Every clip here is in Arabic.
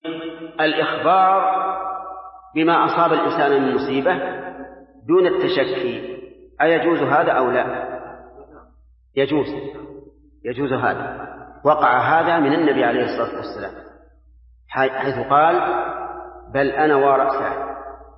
الإخبار بما أصاب الإنسان من مصيبة دون التشكي أيجوز هذا أو لا؟ يجوز هذا. وقع هذا من النبي عليه الصلاة والسلام حيث قال بل أنا ورأسه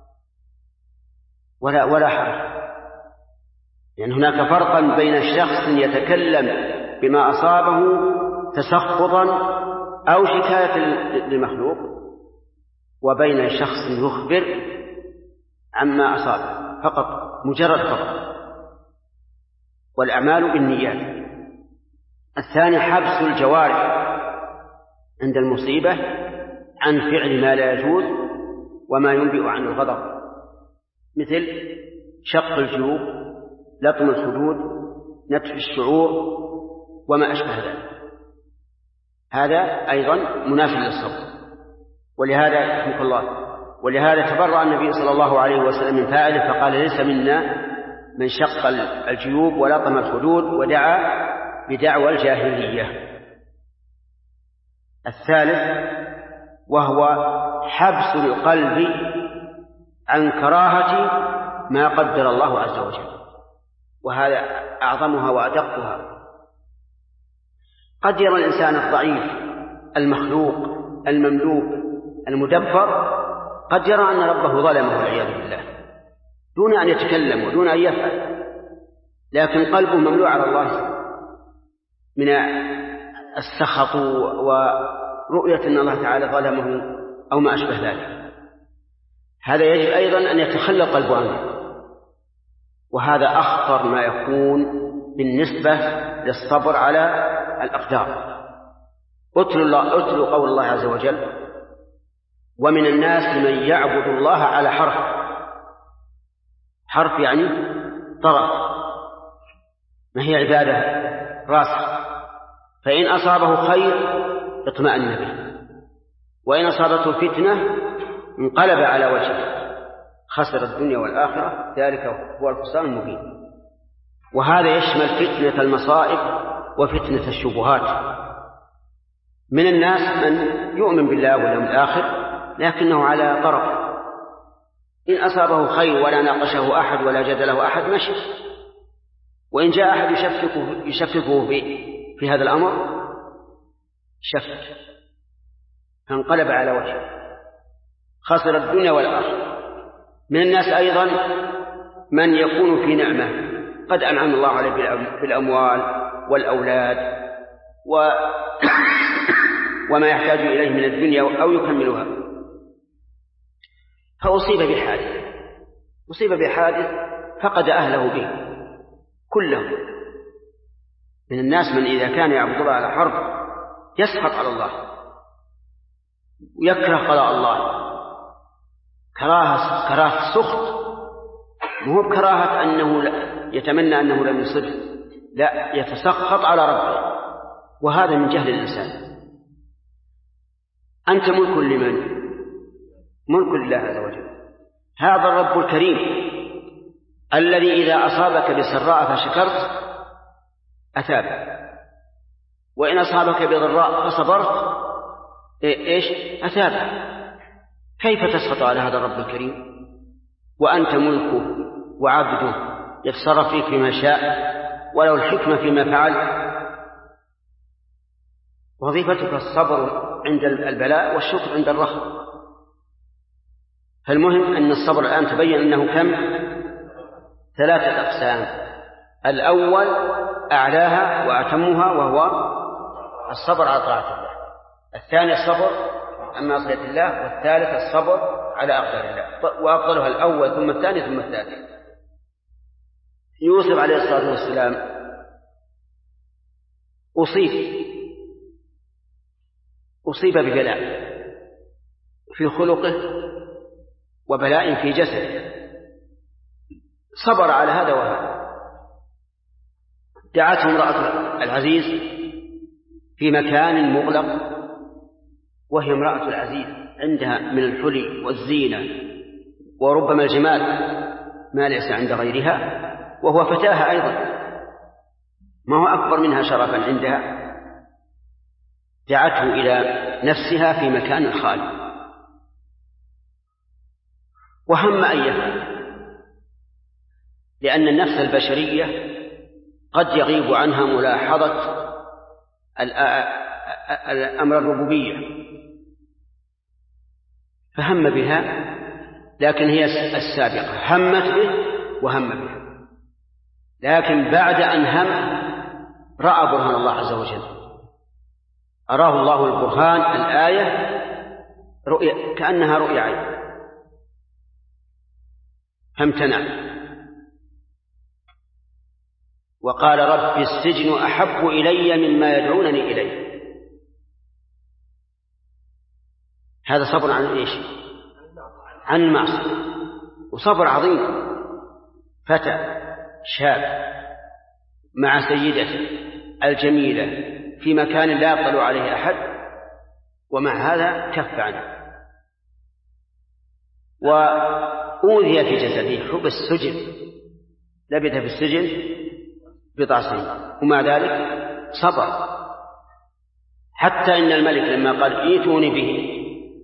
ولا حرج، لأن هناك فرقا بين شخص يتكلم بما أصابه تسخطا أو شكاية للمخلوق وبين شخص يخبر عما أصابه فقط مجرد خبر، والأعمال بالنيات. الثاني حبس الجوارح عند المصيبة عن فعل ما لا يجوز وما ينبئ عن الغضب، مثل شق الجيوب، لطم الخدود، نتف الشعور وما أشبه ذلك. هذا أيضا منافي للصبر. ولهذا رحمه الله تبرأ النبي صلى الله عليه وسلم من فاعله فقال ليس منا من شق الجيوب ولطم الخدود ودعا بدعوى الجاهلية. الثالث وهو حبس القلب عن كراهة ما قدر الله عز وجل، وهذا أعظمها وأدقها. قد يرى الإنسان الضعيف المخلوق المملوك المدبر قد يرى أن ربه ظلمه والعياذ بالله دون أن يتكلم ودون أن يفعل، لكن قلبه مملوء على الله من السخط ورؤية أن الله تعالى ظلمه أو ما أشبه ذلك. هذا يجب أيضا أن يتخلى قلبه عنه، وهذا أخطر ما يكون بالنسبة للصبر على الأقدار. اتلوا قول الله عز وجل ومن الناس من يعبد الله على حرف يعني طرف، ما هي عبادة راسخ، فإن أصابه خير اطمأن به وإن أصابته فتنة انقلب على وجهه خسر الدنيا والآخرة ذلك هو الخسران المبين. وهذا يشمل فتنة المصائب وفتنة الشبهات. من الناس من يؤمن بالله واليوم الآخر لكنه على طرف، إن أصابه خير ولا ناقشه أحد ولا جدله أحد مشي، وإن جاء أحد يشككه في هذا الأمر شك فانقلب على وجهه خسر الدنيا والآخرة. من الناس أيضا من يكون في نعمة قد أنعم الله عليه بالأموال والأولاد وما يحتاج إليه من الدنيا أو يكملها، فأصيب بحادث فقد أهله به كلهم. من الناس من إذا كان يعبد الله على حرب يسخط على الله ويكره قضاء الله كراهة سخط، مو بكراهة أنه يتمنى أنه لم يصبه، لا يتسخط على ربه، وهذا من جهل الإنسان. أنت ملك لمن؟ ملك لله عز وجل. هذا الرب الكريم الذي إذا أصابك بسراء فشكرت أثابك، وإن أصابك بضراء فصبرت أثابك. كيف تسخط على هذا الرب الكريم وأنت ملكه وعبده يتصرف فيك فيما شاء ولو الحكمة فيما فعل؟ وظيفتك الصبر عند البلاء والشكر عند الرخاء. فالمهم أن الصبر الآن تبين أنه كم؟ 3 أقسام. الأول أعلاها وأتمها وهو الصبر على طاعة الله، الثاني الصبر عن معصية الله، والثالث الصبر على أقدار الله، وأفضلها الأول ثم الثاني ثم الثالث. يوسف عليه الصلاة والسلام أصيب ببلاء في خلقه وبلاء في جسده، صبر على هذا وهذا. دعته امرأة العزيز في مكان مغلق، وهي امرأة العزيز عندها من الحلي والزينة وربما الجمال ما ليس عند غيرها، وهو فتاها أيضا ما هو أكبر منها شرفا عندها. دعته إلى نفسها في مكان خالي، وهم أن يفعل، لأن النفس البشرية قد يغيب عنها ملاحظة الأمر الربوبية، فهم بها، لكن هي السابقة همت به وهم بها، لكن بعد أن هم رأى برهان الله عز وجل، أراه الله البرهان الآية رؤية كأنها رؤيا عين، فامتنع وقال رب السجن أحب إلي مما يدعونني إليه. هذا صبر عن إيش؟ عن المعصية، وصبر عظيم. فتى شاب مع سيدته الجميلة في مكان لا يطلع عليه أحد، ومع هذا كف عنه، وأوذي في جسده، حبس السجن، لبث في السجن بضع سنين، ومع ذلك صبر، حتى إن الملك لما قال ائتوني به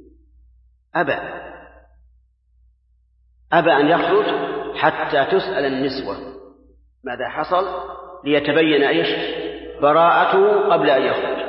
أبى أن يخرج حتى تسأل النسوة ماذا حصل، ليتبين إيش براءته قبل أن يخرج.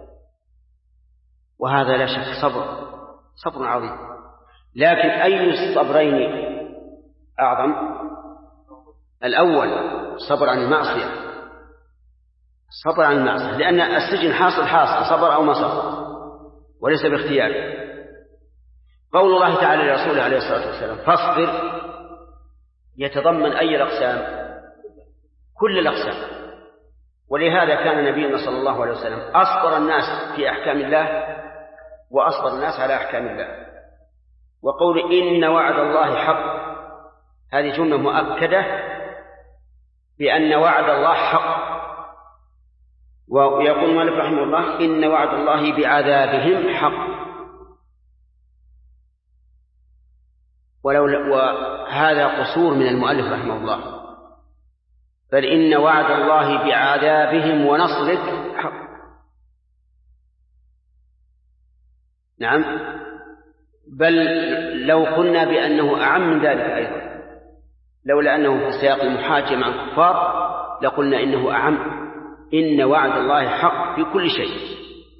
وهذا لا شك صبر عظيم. لكن أي الصبرين أعظم؟ الأول صبر عن المعصية، صبر عن المعصية، لأن السجن حاصل صبر أو ما صبر، وليس باختياره. قول الله تعالى لرسوله عليه الصلاة والسلام فاصبر يتضمن أي الأقسام؟ كل الأقسام. ولهذا كان نبينا صلى الله عليه وسلم أصبر الناس في أحكام الله وأصبر الناس على أحكام الله. وقول إن وعد الله حق، هذه جملة مؤكدة بأن وعد الله حق. ويقول مالك رحمه الله إن وعد الله بعذابهم حق، وهذا قصور من المؤلف رحمه الله، بل إن وعد الله بعذابهم ونصرك حق. نعم، بل لو قلنا بأنه أعم من ذلك أيضا، لولا أنه في سياق المحاجة مع الكفار لقلنا إنه أعم. إن وعد الله حق في كل شيء،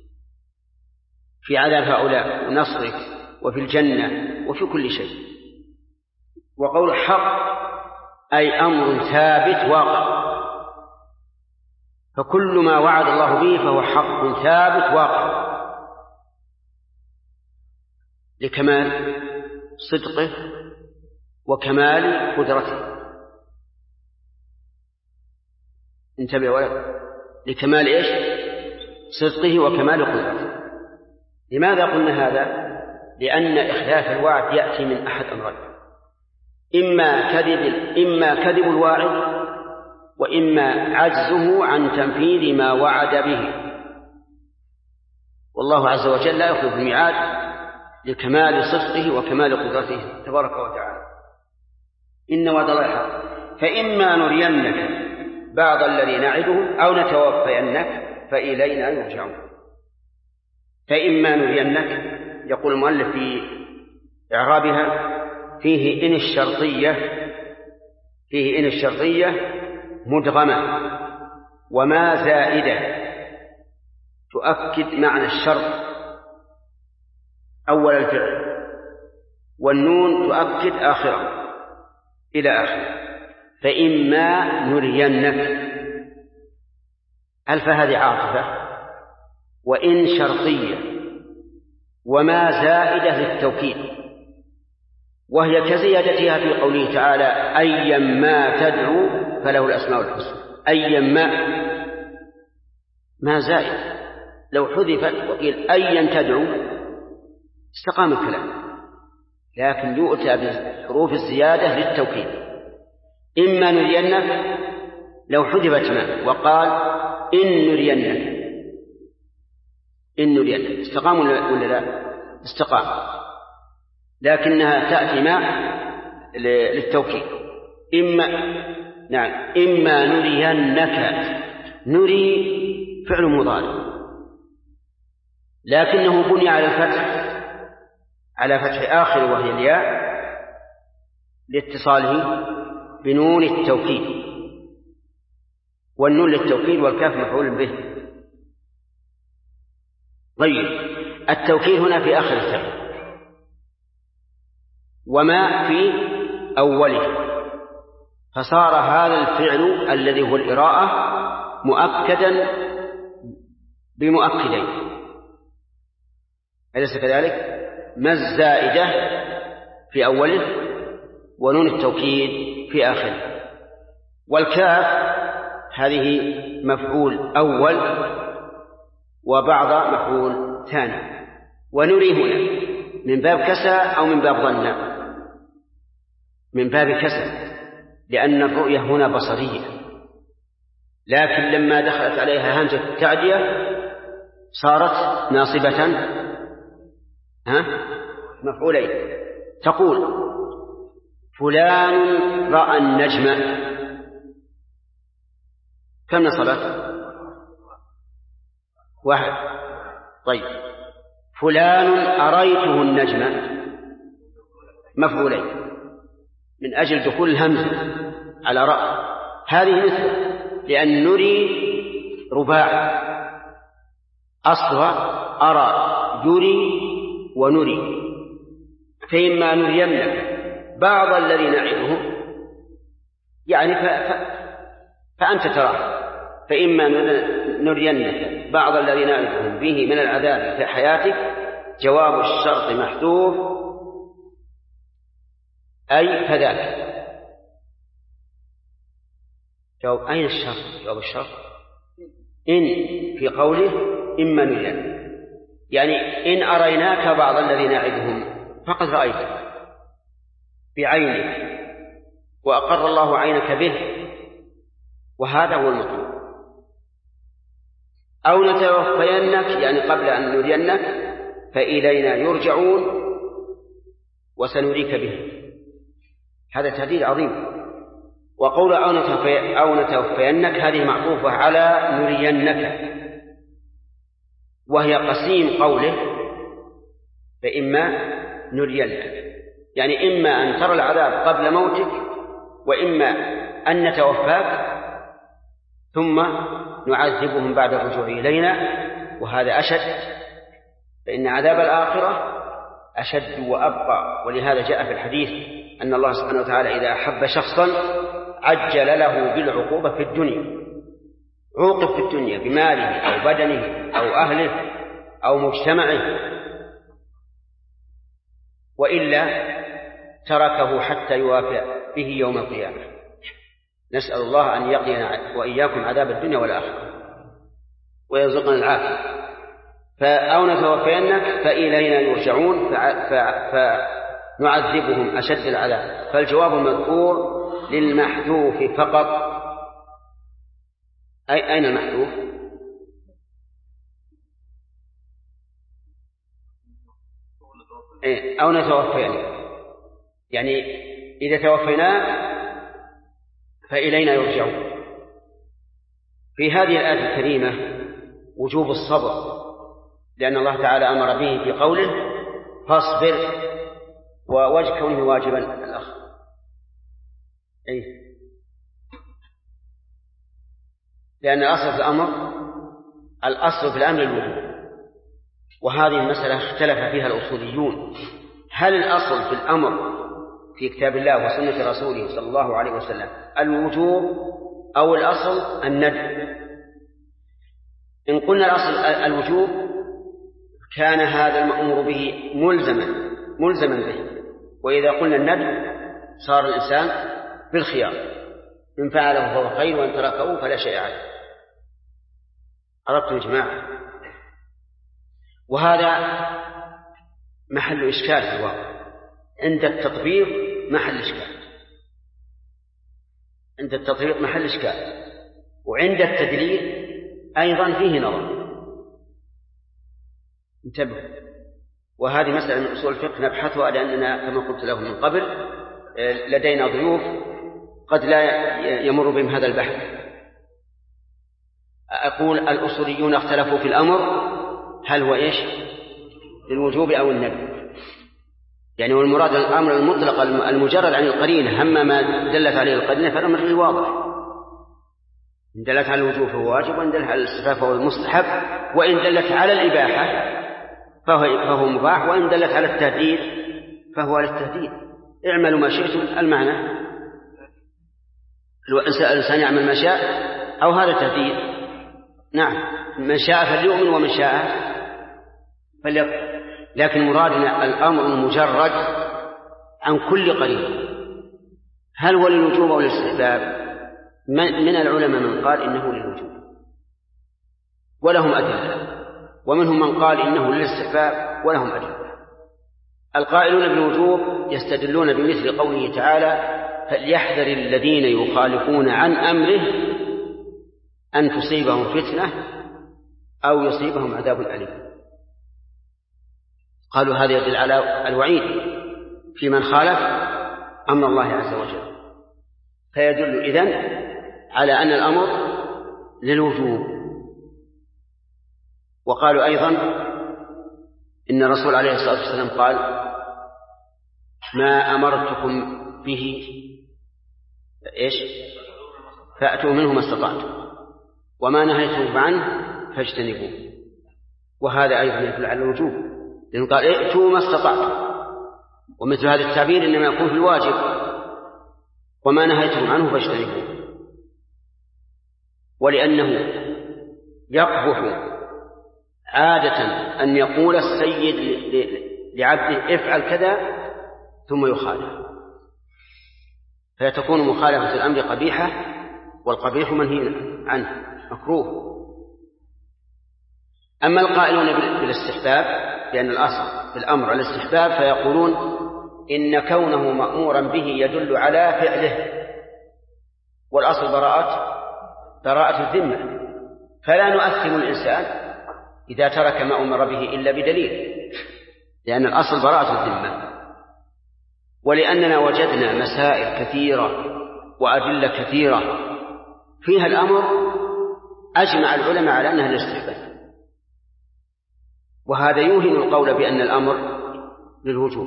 في عذاب هؤلاء ونصرك وفي الجنة وفي كل شيء. وقول حق أي أمر ثابت واقع، فكل ما وعد الله به فهو حق ثابت واقع لكمال صدقه وكمال قدرته. انتبه ولا لكمال إيش؟ صدقه وكمال قدرته. لماذا قلنا هذا؟ لأن إخلاف الوعد يأتي من أحد أمرين، إما كذب الواعد، وإما عجزه عن تنفيذ ما وعد به. والله عز وجل لا يخلف الميعاد لكمال صدقه وكمال قدرته تبارك وتعالى. إن وعد الله حق، فإما نرينك بعض الذي نعدهم أو نتوفينك فإلينا يرجعون. فإما نرينك، يقول المؤلف في إعرابها فيه إن الشرطية مدغمة وما زائدة تؤكد معنى الشرط أول الفعل، والنون تؤكد آخره إلى آخره. فإما نرينك، ألف هذه عاطفة، وإن شرطية، وما زائدة للتوكيد، وهي كزيادتها في قوله تعالى أيا ما تدعو فله الأسماء الحسنى. أيا ما زائد، لو حذفت وقيل أيا تدعو استقام الكلام، لكن يؤتى بحروف الزيادة للتوكيد. إما نرينك لو حذفت ما وقال إن نرينك استقام ولا لا؟ استقام، لكنها تأتي ما للتوكيد. إما نرينك، نري فعل مضارع لكنه بني على الفتح، على فتح آخر وهي الياء لاتصاله بنون التوكيد، والنون للتوكيد والكاف مفعول به. طيب، التوكيد هنا في آخر الفعل، وما في أوله، فصار هذا الفعل الذي هو الإراءة مؤكدا بمؤكدين، أليس كذلك؟ ما الزائدة في أوله ونون التوكيد في آخره. والكاف هذه مفعول أول وبعض مفعول ثاني. ونري هنا من باب كسى أو من باب ظن؟ من باب كسى، لأن الرؤية هنا بصرية، لكن لما دخلت عليها همزة التعدية صارت ناصبة مفعولين. تقول فلان رأى النجم، كم نصبت؟ واحد. طيب، فلان أريته النجم، مفعولين من أجل دخول الهمزة على رأى. هذه مثل، لأن نري رباع أصلها أرى يري ونري، فإما نرينك بعض الذي نعدهم يعني فأنت تراه، فإما نرينك بعض الذي نعدهم به من العذاب في حياتك، جواب الشرط محذوف أي فذاك. جواب أين الشرط؟ جواب الشرط إن في قوله إما نرينك، يعني إن أريناك بعض الذي نعدهم فقد رأيته بعينك وأقر الله عينك به، وهذا هو المطلوب. أو نتوفينك يعني قبل أن نرينك فإلينا يرجعون وسنريك به، هذا تهديد عظيم. وقول أو نتوفينك هذه معطوفة على نرينك، وهي قسيم قوله فإما نرينك، يعني إما أن ترى العذاب قبل موتك، وإما أن نتوفاك ثم نعذبهم بعد الرجوع إلينا، وهذا أشد، فإن عذاب الآخرة أشد وأبقى. ولهذا جاء في الحديث أن الله سبحانه وتعالى إذا أحب شخصا عجل له بالعقوبة في الدنيا، عوقب في الدنيا بماله أو بدنه أو أهله أو مجتمعه، وإلا تركه حتى يوافى به يوم القيامة. نسأل الله أن يقينا وإياكم عذاب الدنيا والآخرة ويرزقنا العافية. أو نتوفينك فإلينا يرجعون فنعذبهم أشد العذاب، فالجواب المذكور للمحذوف فقط. أين المحذوف؟ أو نتوفينك، يعني إذا توفيناك فإلينا يرجعون. في هذه الآية الكريمة وجوب الصبر، لأن الله تعالى أمر به في قوله فاصبر، ووجه كونه واجبا الأخ لأن الأصل في الأمر الوجوب، وهذه المسألة اختلف فيها الأصوليون، هل الأصل في الأمر في كتاب الله وسنة رسوله صلى الله عليه وسلم الوجوب أو الأصل الندب؟ إن قلنا الأصل الوجوب كان هذا المأمور به ملزما به، وإذا قلنا الندب صار الإنسان بالخيار، إن فعله فهو خير وإن تركه فلا شيء عليه. عرفتم يا جماعة؟ وهذا محل إشكال في الواقع، عند التطبيق محل إشكال، وعند التدليل أيضا فيه نظر. انتبهوا، وهذه مسألة من أصول الفقه نبحثها، لأننا كما قلت لكم من قبل لدينا ضيوف قد لا يمر بهم هذا البحث. أقول الأصوليون اختلفوا في الأمر هل هو إيش؟ للوجوب أو الندب. يعني والمراد الأمر المطلق المجرد عن القرينة، أما ما دلت عليه القرينة فالأمر واضح، إن دلت على الوجوب فهو واجب، وإن دلت على الاستحباب فهو المستحب، وإن دلت على الإباحة فهو مباح، وإن دلت على التهديد فهو للتهديد. اعملوا ما شئتم، المعنى الإنسان يعمل ما شاء، أو هذا تهديد. نعم، من شاء فليؤمن ومن شاء فليكفر. لكن مرادنا الأمر المجرد عن كل قريب، هل هو للوجوب أو للاستحباب؟ من العلماء من قال إنه للوجوب ولهم أدلة، ومنهم من قال إنه للاستحباب ولهم أدلة. القائلون بالوجوب يستدلون بمثل قوله تعالى: فليحذر الذين يخالفون عن أمره أن تصيبهم فتنة أو يصيبهم عذاب أليم. قالوا هذا يدل على الوعيد في من خالف أمر الله عز وجل، فيدل إذن على أن الأمر للوجوب. وقالوا أيضا إن الرسول عليه الصلاة والسلام قال: ما أمرتكم به إيش؟ فأتوا منه ما استطعتم، وما نهيتم عنه فاجتنبوه. وهذا أيضا يدل على الوجوب، لأنه قال: ائتوا ما استطعتم، ومثل هذا التعبير إنما يكون في الواجب، وما نهيتم عنه فاجتنبوه. ولأنه يقبح عادة أن يقول السيد لعبده: افعل كذا، ثم يخالف، فتكون مخالفة الأمر قبيحة، والقبيح منهي عنه مكروه. أما القائلون بالاستحباب، لأن الأصل في الأمر الاستحباب، فيقولون إن كونه مأمورا به يدل على فعله، والأصل براءة الذمة، فلا نؤثم الإنسان إذا ترك ما أمر به إلا بدليل، لأن الأصل براءة الذمة. ولأننا وجدنا مسائل كثيرة وأدلة كثيرة فيها الأمر أجمع العلماء على أنها الاستحباب، وهذا يوهم القول بأن الأمر للوجوب.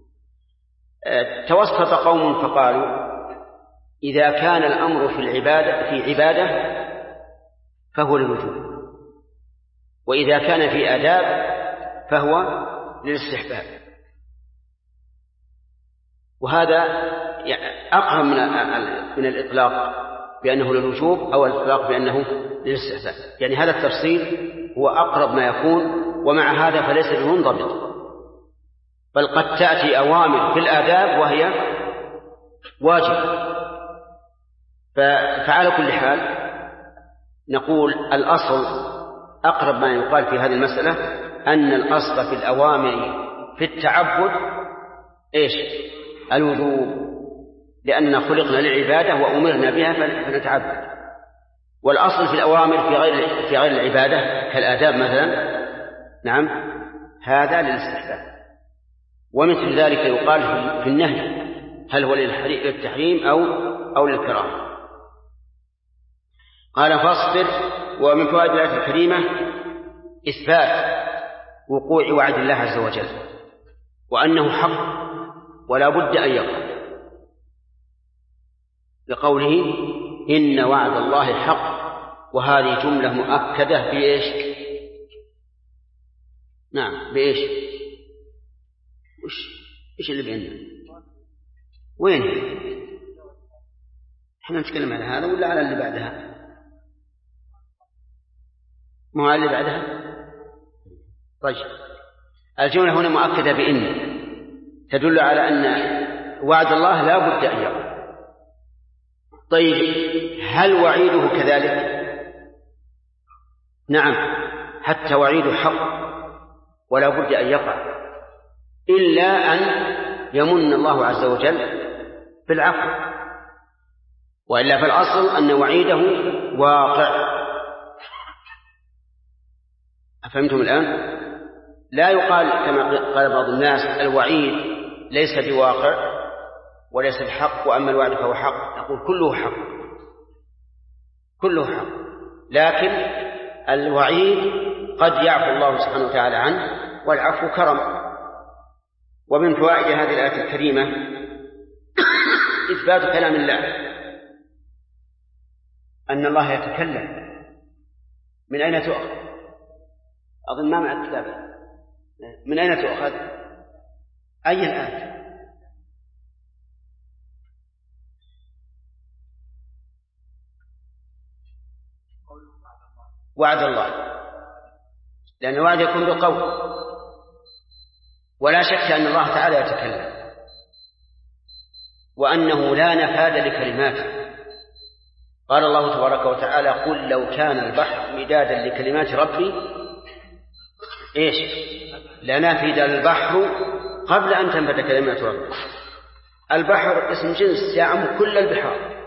توسط قوم فقالوا: إذا كان الأمر في عبادة فهو للوجوب، وإذا كان في آداب فهو للاستحباب. وهذا أقرب من الإطلاق بأنه للوجوب أو الإطلاق بأنه للاستحباب. يعني هذا التفصيل هو أقرب ما يكون، ومع هذا فليس بمنضبط، بل قد تأتي أوامر في الآداب وهي واجب. فعلى كل حال نقول الأصل أقرب ما يقال في هذه المسألة أن الأصل في الأوامر في التعبد إيش؟ الوجوب، لأننا خلقنا للعبادة وأمرنا بها فنتعبد. والأصل في الأوامر في غير العبادة كالآداب مثلا، نعم، هذا للاستحباب. ومثل ذلك يقال في النهي، هل هو للتحريم أو للكراهة. قال: فاصبر. ومن فوائد الآية الكريمة إثبات وقوع وعد الله عز وجل، وأنه حق ولا بد أن يقع، لقوله: إن وعد الله حق. وهذه جملة مؤكدة بإيش؟ نعم، بإيش؟ إيش اللي بيننا؟ وين؟ إحنا نتكلم على هذا ولا على اللي بعدها؟ ما هو اللي بعدها؟ طيب، الجملة هنا مؤكدة بإن، تدل على أن وعد الله لا بد أن يقع. طيب، هل وعيده كذلك؟ نعم، حتى وعيده حق ولا بد أن يقع، إلا أن يمن الله عز وجل بالعفو، وإلا فالأصل أن وعيده واقع. أفهمتم الآن؟ لا يقال كما قال بعض الناس: الوعيد ليس بواقع وليس بحق، وأما الوعد فهو حق. نقول كله حق، كله حق، لكن الوعيد قد يعفو الله سبحانه وتعالى عنه، والعفو كرم. ومن فوائد هذه الآية الكريمة إثبات كلام الله، أن الله يتكلم. من أين تؤخذ؟ أظن ما مع الكتاب. من أين تؤخذ؟ أي الآية؟ وعد الله، لأن الوعد يكون بالقول، ولا شك أن الله تعالى يتكلم، وأنه لا نفاد لكلماته. قال الله تبارك وتعالى: قل لو كان البحر مدادا لكلمات ربي لنفد البحر قبل أن تنفد كلمات ربي. البحر اسم جنس يعم كل البحار.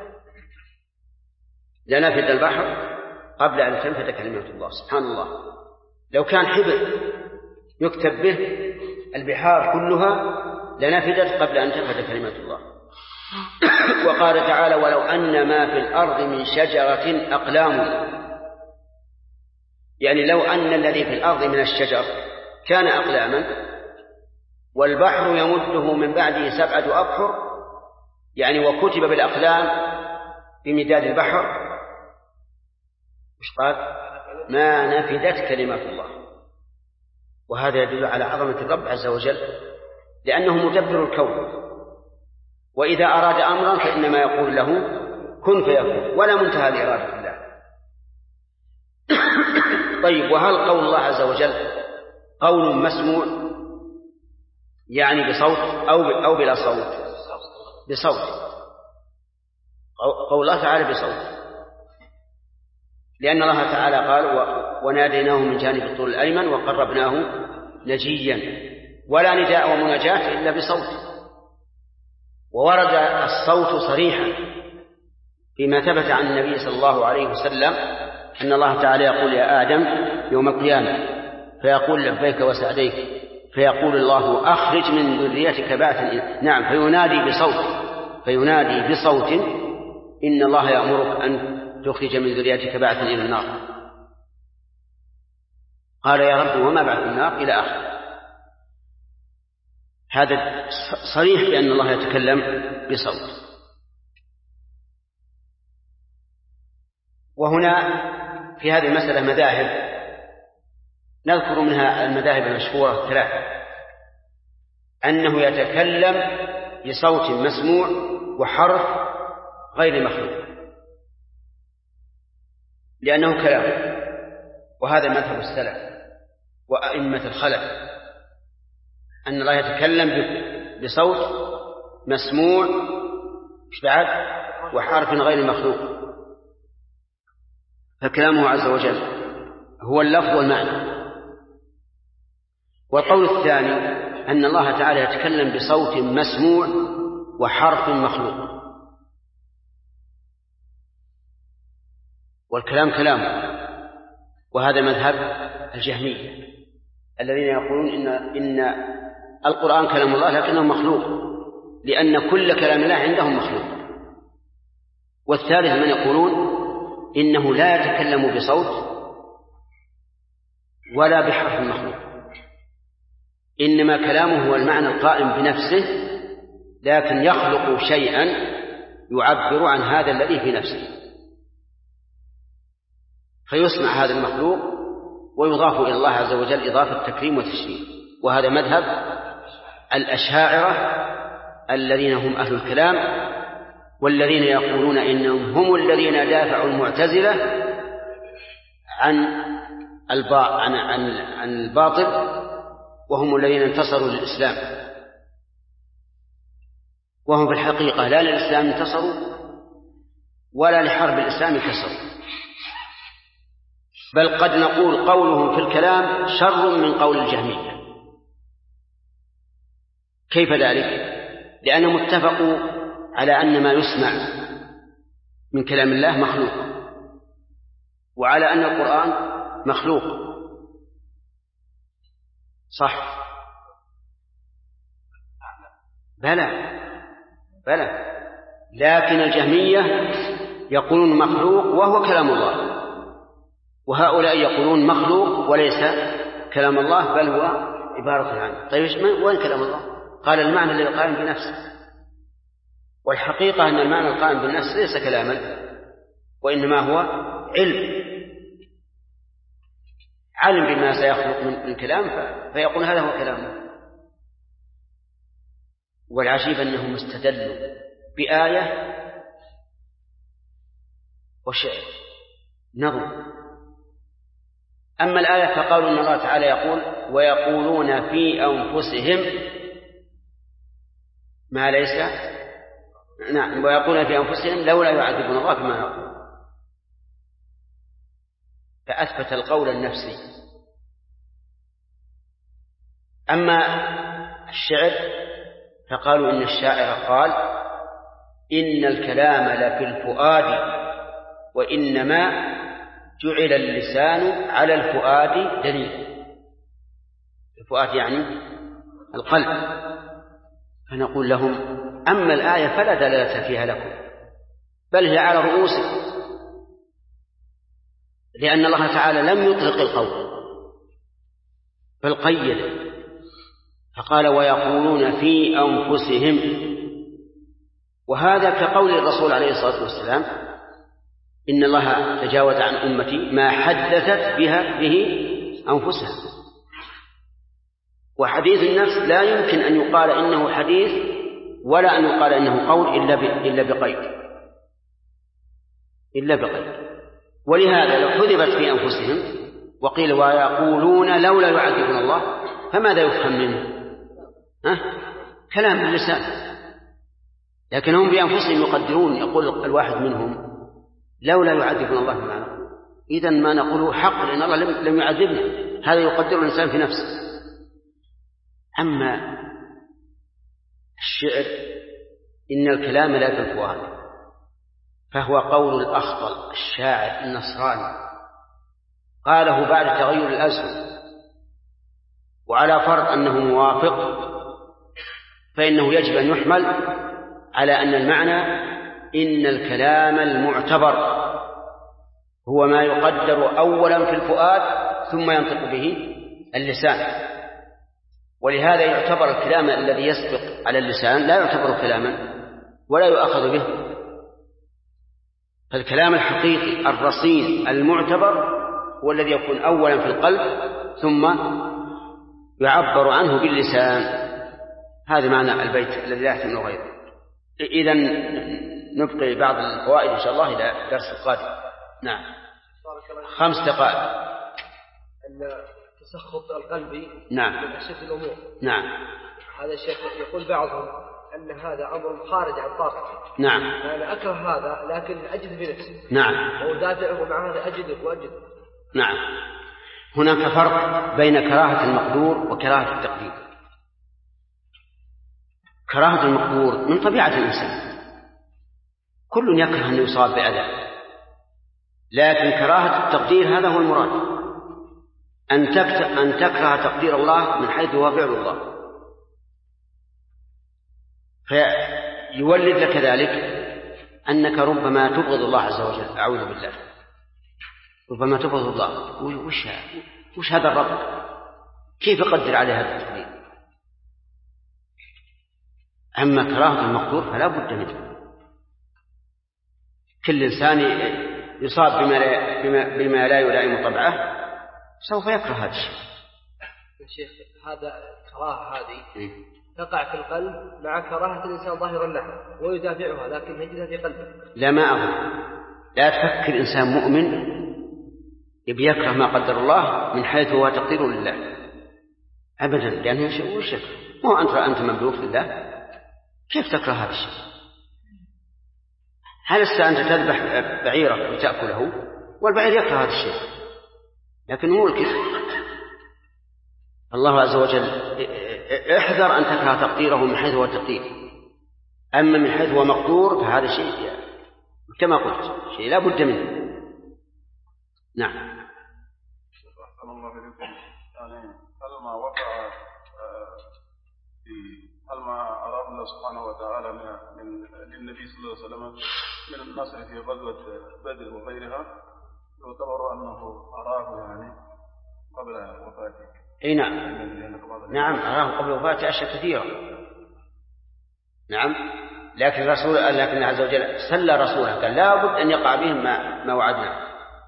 لنفد البحر قبل أن تنفد كلمات الله. سبحان الله، لو كان حبر يكتب به البحار كلها لنفدت قبل أن تنفد كلمات الله. وقال تعالى: ولو أن ما في الأرض من شجرة أقلام، يعني لو أن الذي في الأرض من الشجر كان أقلاما، والبحر يمده من بعده 7 أبحر، يعني وكتب بالأقلام بمداد البحر، مش قال ما نفدت كلمات الله. وهذا يدل على عظمة الرب عز وجل، لأنه مدبر الكون، وإذا أراد أمرا فإنما يقول له كن فيكون، ولا منتهى لإرادة الله. طيب، وهل قول الله عز وجل قول مسموع يعني بصوت أو بلا صوت؟ بصوت. قول الله تعالى بصوت، لأن الله تعالى قال: وناديناه من جانب الطور الأيمن وقربناه نجيا. ولا نداء ومناجاة إلا بصوت. وورد الصوت صريحا فيما ثبت عن النبي صلى الله عليه وسلم أن الله تعالى يقول: يا آدم يوم القيامة، فيقول: لبيك وسعديك، فيقول الله: أخرج من ذريتك بعثا. نعم، فينادي بصوت: إن الله يأمرك أن تخرج من ذريتك بعثا إلى النار. قال: يا رب وما بعث النار؟ إلى آخر. هذا صريح بأن الله يتكلم بصوت. وهنا في هذه المسألة مذاهب، نذكر منها المذاهب المشهورة 3: أنه يتكلم بصوت مسموع وحرف غير مخلوق، لأنه كلام، وهذا مذهب السلف وأئمة الخلف، أن الله يتكلم بصوت مسموع وحرف غير مخلوق، فكلامه عز وجل هو اللفظ والمعنى. والقول الثاني أن الله تعالى يتكلم بصوت مسموع وحرف مخلوق، والكلام كلامه، وهذا مذهب الجهمية الذين يقولون إن القرآن كلام الله لكنه مخلوق، لأن كل كلام الله عندهم مخلوق. والثالث من يقولون إنه لا يتكلم بصوت ولا بحرف مخلوق، إنما كلامه هو المعنى القائم بنفسه، لكن يخلق شيئا يعبر عن هذا الذي في نفسه، فيسمع هذا المخلوق ويضاف إلى الله عز وجل إضافة تكريم وتشريف. وهذا مذهب الأشاعرة الذين هم أهل الكلام، والذين يقولون إنهم هم الذين دافعوا المعتزلة عن الباطل، وهم الذين انتصروا للإسلام، وهم في الحقيقة لا للإسلام انتصروا ولا لحرب الإسلام انتصروا، بل قد نقول قولهم في الكلام شر من قول الجهمية. كيف ذلك؟ لأنهم اتفقوا على أن ما يسمع من كلام الله مخلوق، وعلى أن القرآن مخلوق. صح؟ بلى، لكن الجهمية يقولون مخلوق وهو كلام الله، وهؤلاء يقولون مخلوق وليس كلام الله بل هو عبارة عنه. طيب وين كلام الله؟ قال المعنى الذي قائم بنفسه، والحقيقة أن المعنى القائم بالنفس ليس كلاما وإنما هو علم بما سيخلق من كلام فيقول هذا هو كلامه. والعجيب أنهم استدلوا بآية وشعر نظم. أما الآية فقالوا إن الله تعالى يقول ويقولون في أنفسهم ما ليس ويقولون في أنفسهم لولا يعذبون الله بما نقول، فأثبت القول النفسي. أما الشعر فقالوا إن الشاعر قال إن الكلام لفي الفؤاد وإنما جعل اللسان على الفؤاد دليل. الفؤاد يعني القلب. فنقول لهم أما الآية فلا دلالة فيها لكم بل هي على رؤوسكم، لأن الله تعالى لم يطلق القول بل قيد، فقال ويقولون في أنفسهم، وهذا كقول الرسول عليه الصلاة والسلام إن الله تجاوز عن أمتي ما حدثت به أنفسها. وحديث النفس لا يمكن أن يقال إنه حديث ولا أن يقال إنه قول إلا بقيد. ولهذا لو حذفت في أنفسهم وقيل ويقولون لولا يعذبنا الله فماذا يفهم منه؟ كلام اللسان، لكن هم بأنفسهم يقدرون. يقول الواحد منهم لولا يعذبنا الله بما نقول، إذن ما نقوله حق لأن الله لم يعذبنا. هذا يقدر الإنسان في نفسه. أما الشعر إن الكلام لا في الفؤاد فهو قول الأخطل الشاعر النصراني قاله بعد تغير الأزمنة، وعلى فرض أنه موافق فإنه يجب أن يحمل على أن المعنى إن الكلام المعتبر هو ما يقدر أولا في الفؤاد ثم ينطق به اللسان. ولهذا يعتبر الكلام الذي يسبق على اللسان لا يعتبر كلاما ولا يؤخذ به. فالكلام الحقيقي الرصين المعتبر هو الذي يكون أولا في القلب ثم يعبر عنه باللسان. هذا معنى البيت الذي لا يحتمل غيره. إذن نبقي بعض الفوائد إن شاء الله إلى درس القادم. نعم. 5 دقائق. التسخط القلبي نعم من أشد الأمور. نعم. هذا الشيخ يقول بعضهم أن هذا أمر خارج عن طاقته. نعم. أنا أكره هذا لكن أجد بنفسي. نعم. وأدافعه مع هذا أجد. نعم. هناك فرق بين كراهة المقدور وكراهة التقدير. كراهة المقدور من طبيعة الإنسان، كل يكره أن يصاب بأذى، لكن كراهة التقدير هذا هو المراد، أن تكره تقدير الله من حيث هو فعل الله، فيولد لك ذلك أنك ربما تبغض الله عز وجل. أعوذ بالله. ربما تبغض الله. وش هذا الرب؟ كيف يقدر عليه هذا التقدير؟ أما كراهة المقدور فلا بد منه. كل إنسان يصاب بما لا يلائم طبعه سوف يكره هذا الشيء. يا شيخ هذا الكراهة هذه تقع في القلب مع كراهة الإنسان ظاهرا لها ويدافعها، لكن يجدها في قلبه. لا، ما أظن. لا تفكر إنسان مؤمن يبي يكره ما قدر الله من حيث هو تقدير لله أبدا، لأنه شيء وشك. مو أنت مملوك لله، كيف تكره هذا الشيء؟ هل أنت تذبح بعيرك وتأكله والبعير يكره هذا الشيء، لكن مو الكذب. الله عز وجل احذر أن تكره تقديره من حيث هو تقدير، أما من حيث هو مقدور فهذا شيء كما قلت شيء لا بد منه. نعم. هل ما أراد الله سبحانه وتعالى من للنبي صلى الله عليه وسلم من النصر في غزوة بدر وغيرها يعتبر أنه أراه يعني قبل وفاته. أي نعم. نعم أراه قبل وفاته أشياء كثيرة. نعم. لكن عز وجل سلى رسوله قال لا بد أن يقع بهم ما وعدنا.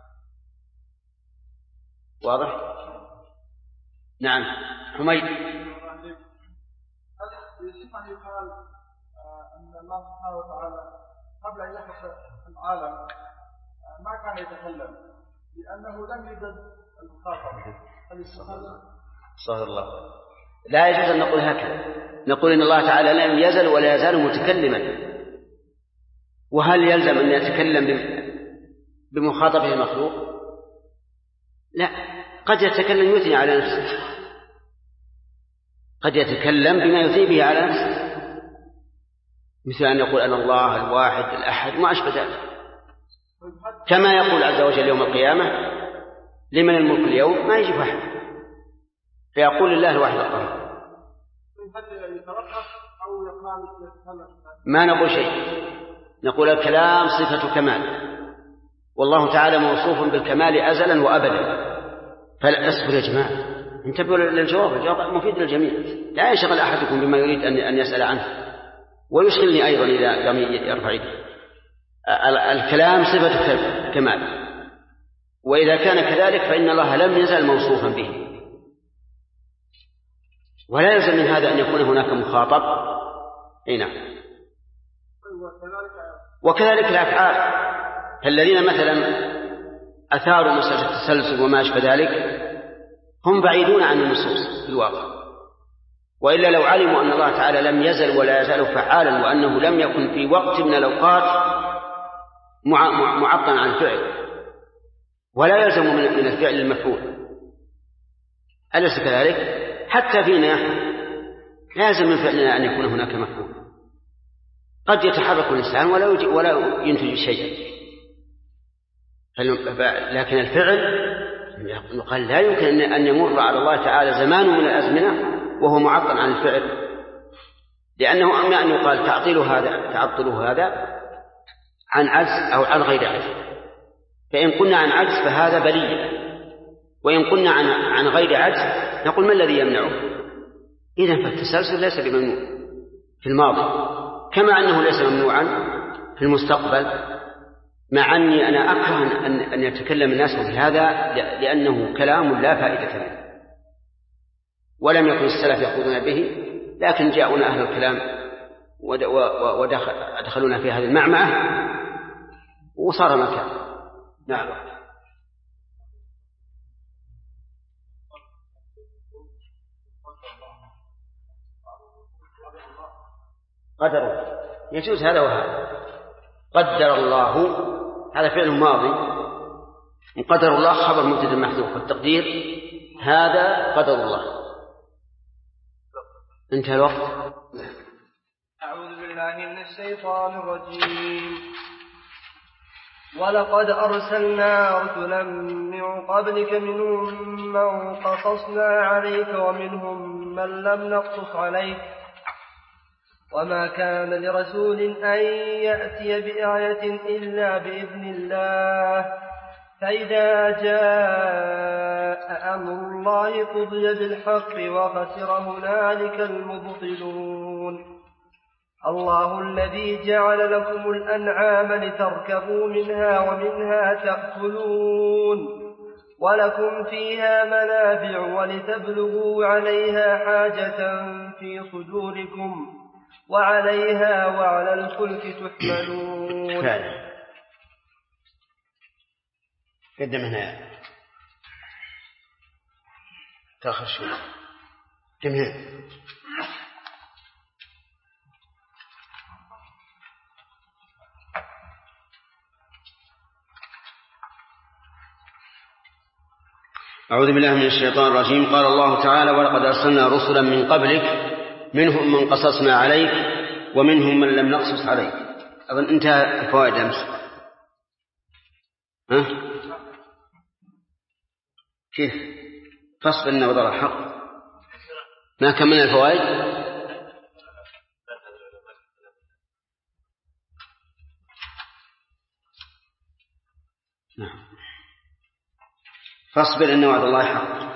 واضح؟ نعم. حميد. يصح أن يقال أن الله سبحانه وتعالى قبل أن يخلق العالم ما كان يتكلم لأنه لم يوجد المخاطب. صلى الله. لا يجوز أن نقول هكذا. نقول إن الله تعالى لم يزل ولا يزال متكلما. وهل يلزم أن يتكلم بمخاطبه المخلوق؟ لا. قد يتكلم يثني على نفسه، قد يتكلم بما يثني به على نفسه، مثل أن يقول أنا الله الواحد الأحد ما أشبه ذلك، كما يقول عز وجل يوم القيامة لمن الملك اليوم ما يجب أحد، فيقول لله الواحد القهار. ما نقول شيء، نقول الكلام صفة كمال، والله تعالى موصوف بالكمال أزلا وأبدا. فلا أصبر يا جماعة، انتبهوا للجواب، الجواب مفيد للجميع. لا يشغل أحدكم بما يريد أن يسأل عنه، ويشغلني أيضا إذا لم يرفع يده. الكلام صفة كمال، وإذا كان كذلك فإن الله لم يزل موصوفا به، ولا يلزم من هذا أن يكون هناك مخاطب. نعم. وكذلك الأفعال، فالذين مثلا أثاروا مسألة التسلسل وما أشبه ذلك هم بعيدون عن النصوص في الواقع، وإلا لو علموا أن الله تعالى لم يزل ولا يزال فعالا، وأنه لم يكن في وقت من الأوقات معطلا عن الفعل، ولا يلزم من الفعل المفعول. أليس كذلك؟ حتى فينا لازم من فعلنا أن يكون هناك مفعول. قد يتحرك الإنسان ولا ينتج شيئا، لكن الفعل يقال لا يمكن أن يمر على الله تعالى زمان من الأزمنة وهو معطل عن الفعل، لأنه أما أن يقال تعطله هذا عن عجز أو عن غير عجز. فإن قلنا عن عجز فهذا بلية، وإن قلنا عن غير عجز نقول ما الذي يمنعه؟ إذن فالتسلسل ليس بممنوع في الماضي، كما أنه ليس ممنوعا في المستقبل، مع أني أنا أكره أن يتكلم الناس بهذا لأنه كلام لا فائدة منه، ولم يكن السلف يأخذون به، لكن جاءونا أهل الكلام ودخلونا في هذه المعمعة وصار مكان. نعم. قدر يجوز هذا وهذا. قدر الله هذا فعل ماضي، وقدر الله خبر مبتدأ محذوف، والتقدير هذا قدر الله. انتهى الوقت. أعوذ بالله من الشيطان الرجيم. ولقد أرسلنا رسلا من قبلك منهم من قصصنا عليك ومنهم من لم نقصص عليك، وما كان لرسول أن يأتي بآية إلا بإذن الله، فإذا جاء أمر الله قضي بالحق وخسر هنالك المبطلون. الله الذي جعل لكم الأنعام لتركبوا منها ومنها تأكلون، ولكم فيها منافع ولتبلغوا عليها حاجة في صدوركم، وعليها وعلى الفلك تحملون. قدم هنا تأخر شوي. كم هنا؟ أعوذ بالله من الشيطان الرجيم. قال الله تعالى: ولقد أرسلنا رسلا من قبلك منهم من قصصنا عليك ومنهم من لم نقصص عليك. أظن انتهى الفوائد أمس. كيف فاصبرنا وضع الحق ما كملنا الفوائد؟ نعم. فاصبر إن وعد الله حق.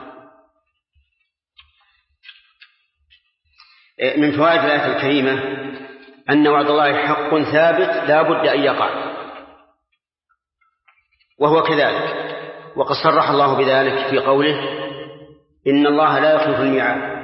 من فوائد الآية الكريمة أن وعد الله حق ثابت لا بد أن يقع، وهو كذلك، وقد صرح الله بذلك في قوله إن الله لا يخلف الميعاد.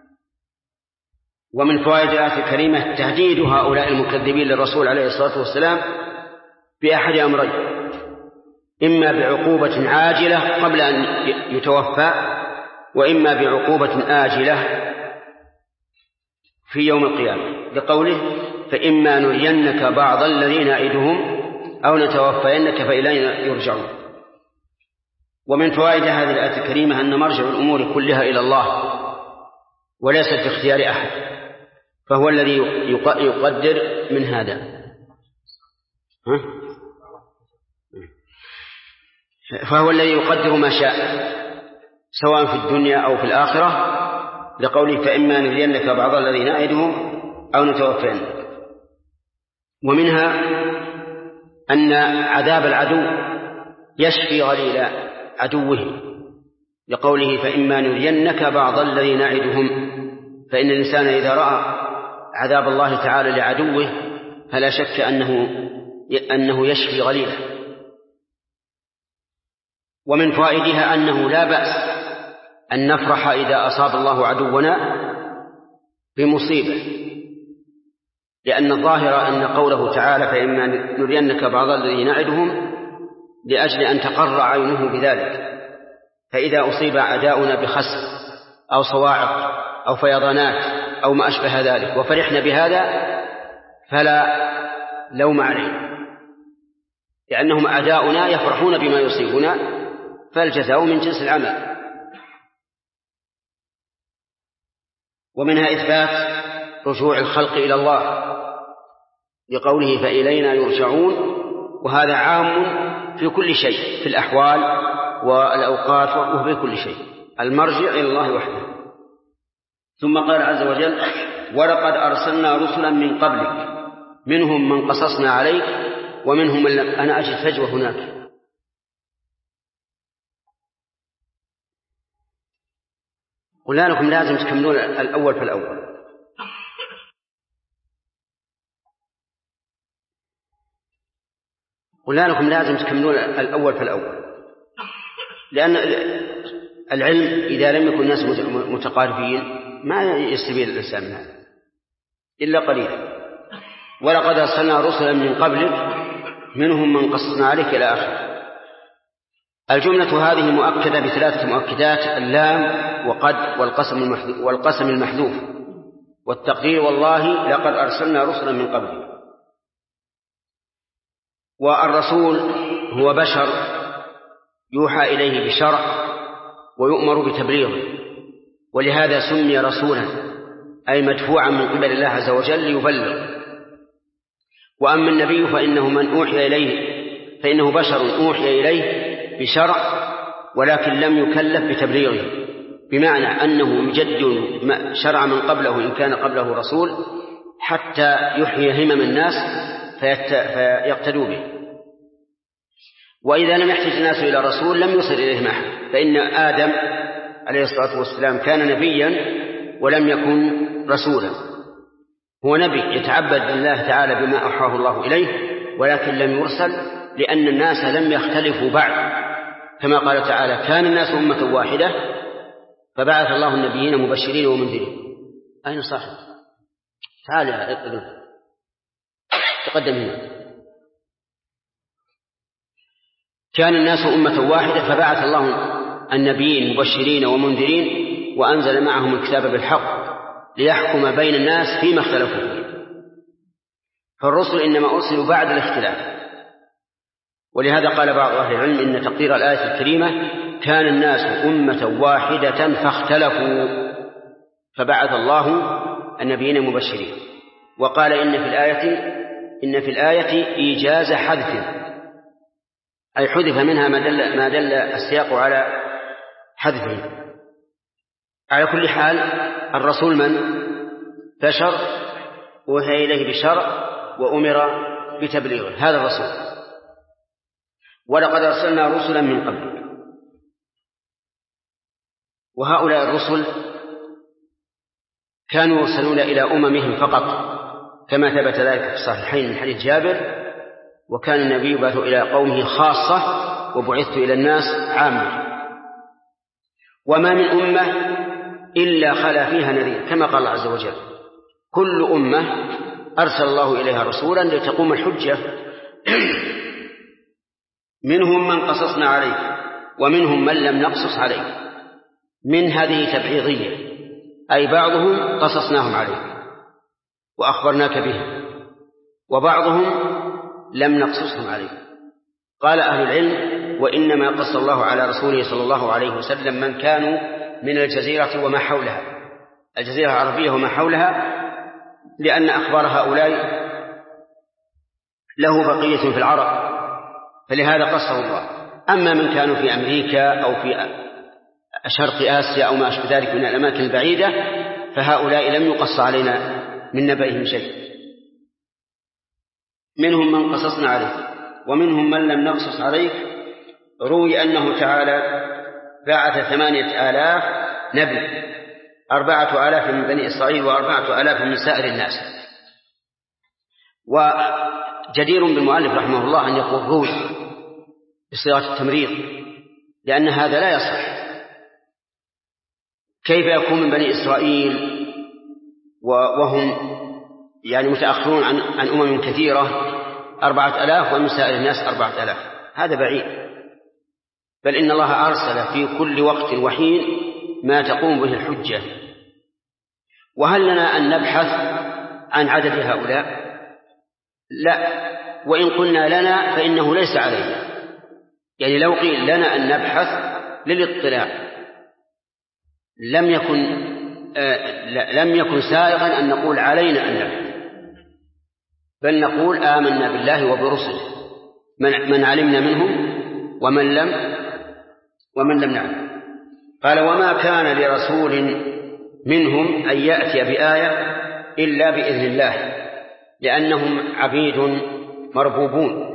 ومن فوائد الآية الكريمة تهديد هؤلاء المكذبين للرسول عليه الصلاة والسلام بأحد أمرين: إما بعقوبة عاجلة قبل أن يتوفى، وإما بعقوبة آجلة في يوم القيامة، لقوله فإما نرينك بعض الذين نعدهم أو نتوفينك فإلينا يرجعون. ومن فوائد هذه الآية الكريمة أن مرجع الأمور كلها إلى الله وليست في اختيار أحد، فهو الذي يقدر من هذا، فهو الذي يقدر ما شاء سواء في الدنيا أو في الآخرة، لقوله فإما نرينك بعض الذين نعدهم أو نتوفينك. ومنها أن عذاب العدو يشفي غليل عدوه، لقوله فإما نرينك بعض الذين نعدهم، فإن الإنسان إذا رأى عذاب الله تعالى لعدوه فلا شك أنه يشفي غليله. ومن فوائدها أنه لا بأس أن نفرح إذا أصاب الله عدونا بمصيبة، لأن الظاهر أن قوله تعالى فإما نرينك بعض الذين نعدهم لأجل أن تقر عينه بذلك. فإذا أصيب أعداؤنا بخسف أو صواعق أو فيضانات أو ما أشبه ذلك وفرحنا بهذا فلا لوم علينا، لأنهم أعداؤنا يفرحون بما يصيبنا، فالجزاء من جنس العمل. ومنها إثبات رجوع الخلق إلى الله، لقوله فإلينا يرجعون، وهذا عام في كل شيء، في الأحوال والأوقات وفي كل شيء، المرجع إلى الله وحده. ثم قال عز وجل ولقد أرسلنا رسلا من قبلك منهم من قصصنا عليك ومنهم من أنا أجد فجوة هناك. قلنا لكم لازم تكملون الأول فالأول. قلنا لكم لازم تكملون الأول فالأول، لأن العلم إذا لم يكن الناس متقاربين ما يستفيد الإنسان منه إلا قليلا. ولقد أرسلنا رسلا من قبلك منهم من قصصنا عليك إلى آخره. الجملة هذه مؤكدة بثلاثة مؤكدات: اللام وقد والقسم المحذوف والتقدير والله لقد أرسلنا رسلا من قبلك. والرسول هو بشر يوحى إليه بشرع ويؤمر بتبليغه، ولهذا سمي رسولا أي مدفوعا من قبل الله عز وجل ليبلغ. وأما النبي فإنه من أوحي إليه، فإنه بشر أوحي إليه بشرع ولكن لم يكلف بتبليغه، بمعنى أنه يجدد شرع من قبله إن كان قبله رسول حتى يحيي همم الناس فيقتدوا به. وإذا لم يحتج الناس إلى رسول لم يصل إليهم أحد، فإن آدم عليه الصلاة والسلام كان نبيا ولم يكن رسولا، هو نبي يتعبد بالله تعالى بما أوحاه الله إليه، ولكن لم يرسل لأن الناس لم يختلفوا بعد، كما قال تعالى كان الناس أمة واحدة فبعث الله النبيين مبشرين ومنذرين. أين صاحب؟ تعال تقدم هنا. كان الناس أمة واحدة فبعث الله النبيين مبشرين ومنذرين وأنزل معهم الكتاب بالحق ليحكم بين الناس فيما اختلفوا فيه. فالرسل إنما أرسلوا بعد الاختلاف. ولهذا قال بعض أهل العلم إن تقدير الآية الكريمة كان الناس أمة واحدة فاختلفوا فبعث الله النبيين مبشرين. وقال إن في الآية إيجاز حذف، أي حذف منها ما دل السياق على حذفه. على كل حال الرسول من بشر أوحي إليه بشرع وأمر بتبليغه، هذا الرسول. ولقد أرسلنا رسلا من قبلك. وهؤلاء الرسل كانوا يرسلون إلى أممهم فقط، كما ثبت ذلك في الصحيحين من حديث جابر: وكان النبي يبعث إلى قومه خاصة وبعثت إلى الناس عامة. وما من أمة إلا خلا فيها نذير، كما قال الله عز وجل: كل أمة أرسل الله إليها رسولا لتقوم الحجة. منهم من قصصنا عليه ومنهم من لم نقصص عليه. من هذه تبعيضية، أي بعضهم قصصناهم عليه وأخبرناك به، وبعضهم لم نقصصهم عليه. قال أهل العلم: وإنما قص الله على رسوله صلى الله عليه وسلم من كانوا من الجزيرة وما حولها، الجزيرة العربية وما حولها، لأن أخبار هؤلاء له بقية في العرب، فلهذا قصه الله. أما من كانوا في أمريكا أو في شرق آسيا أو ما أشبه ذلك من الأماكن البعيدة، فهؤلاء لم يقص علينا من نبأهم شيء. منهم من قصصنا عليه ومنهم من لم نقصص عليه. روي أنه تعالى بعث 8,000 نبي، 4,000 من بني إسرائيل و4,000 من سائر الناس. وجدير بالمؤلف رحمه الله أن يقول روي بصيغة التمريض، لأن هذا لا يصح. كيف يكون من بني إسرائيل وهم يعني متأخرون عن أمم كثيرة 4,000 ومن سائر الناس 4,000؟ هذا بعيد. بل إن الله أرسل في كل وقت وحين ما تقوم به الحجة. وهل لنا أن نبحث عن عدد هؤلاء؟ لا، وإن قلنا لنا فإنه ليس علينا. يعني لو قيل لنا أن نبحث للاطلاع لم يكن سائغا أن نقول علينا أن نبحث، بل نقول آمنا بالله وبرسله، من علمنا منهم ومن لم نعلم. قال: وما كان لرسول منهم أن يأتي بآية إلا بإذن الله، لأنهم عبيد مربوبون.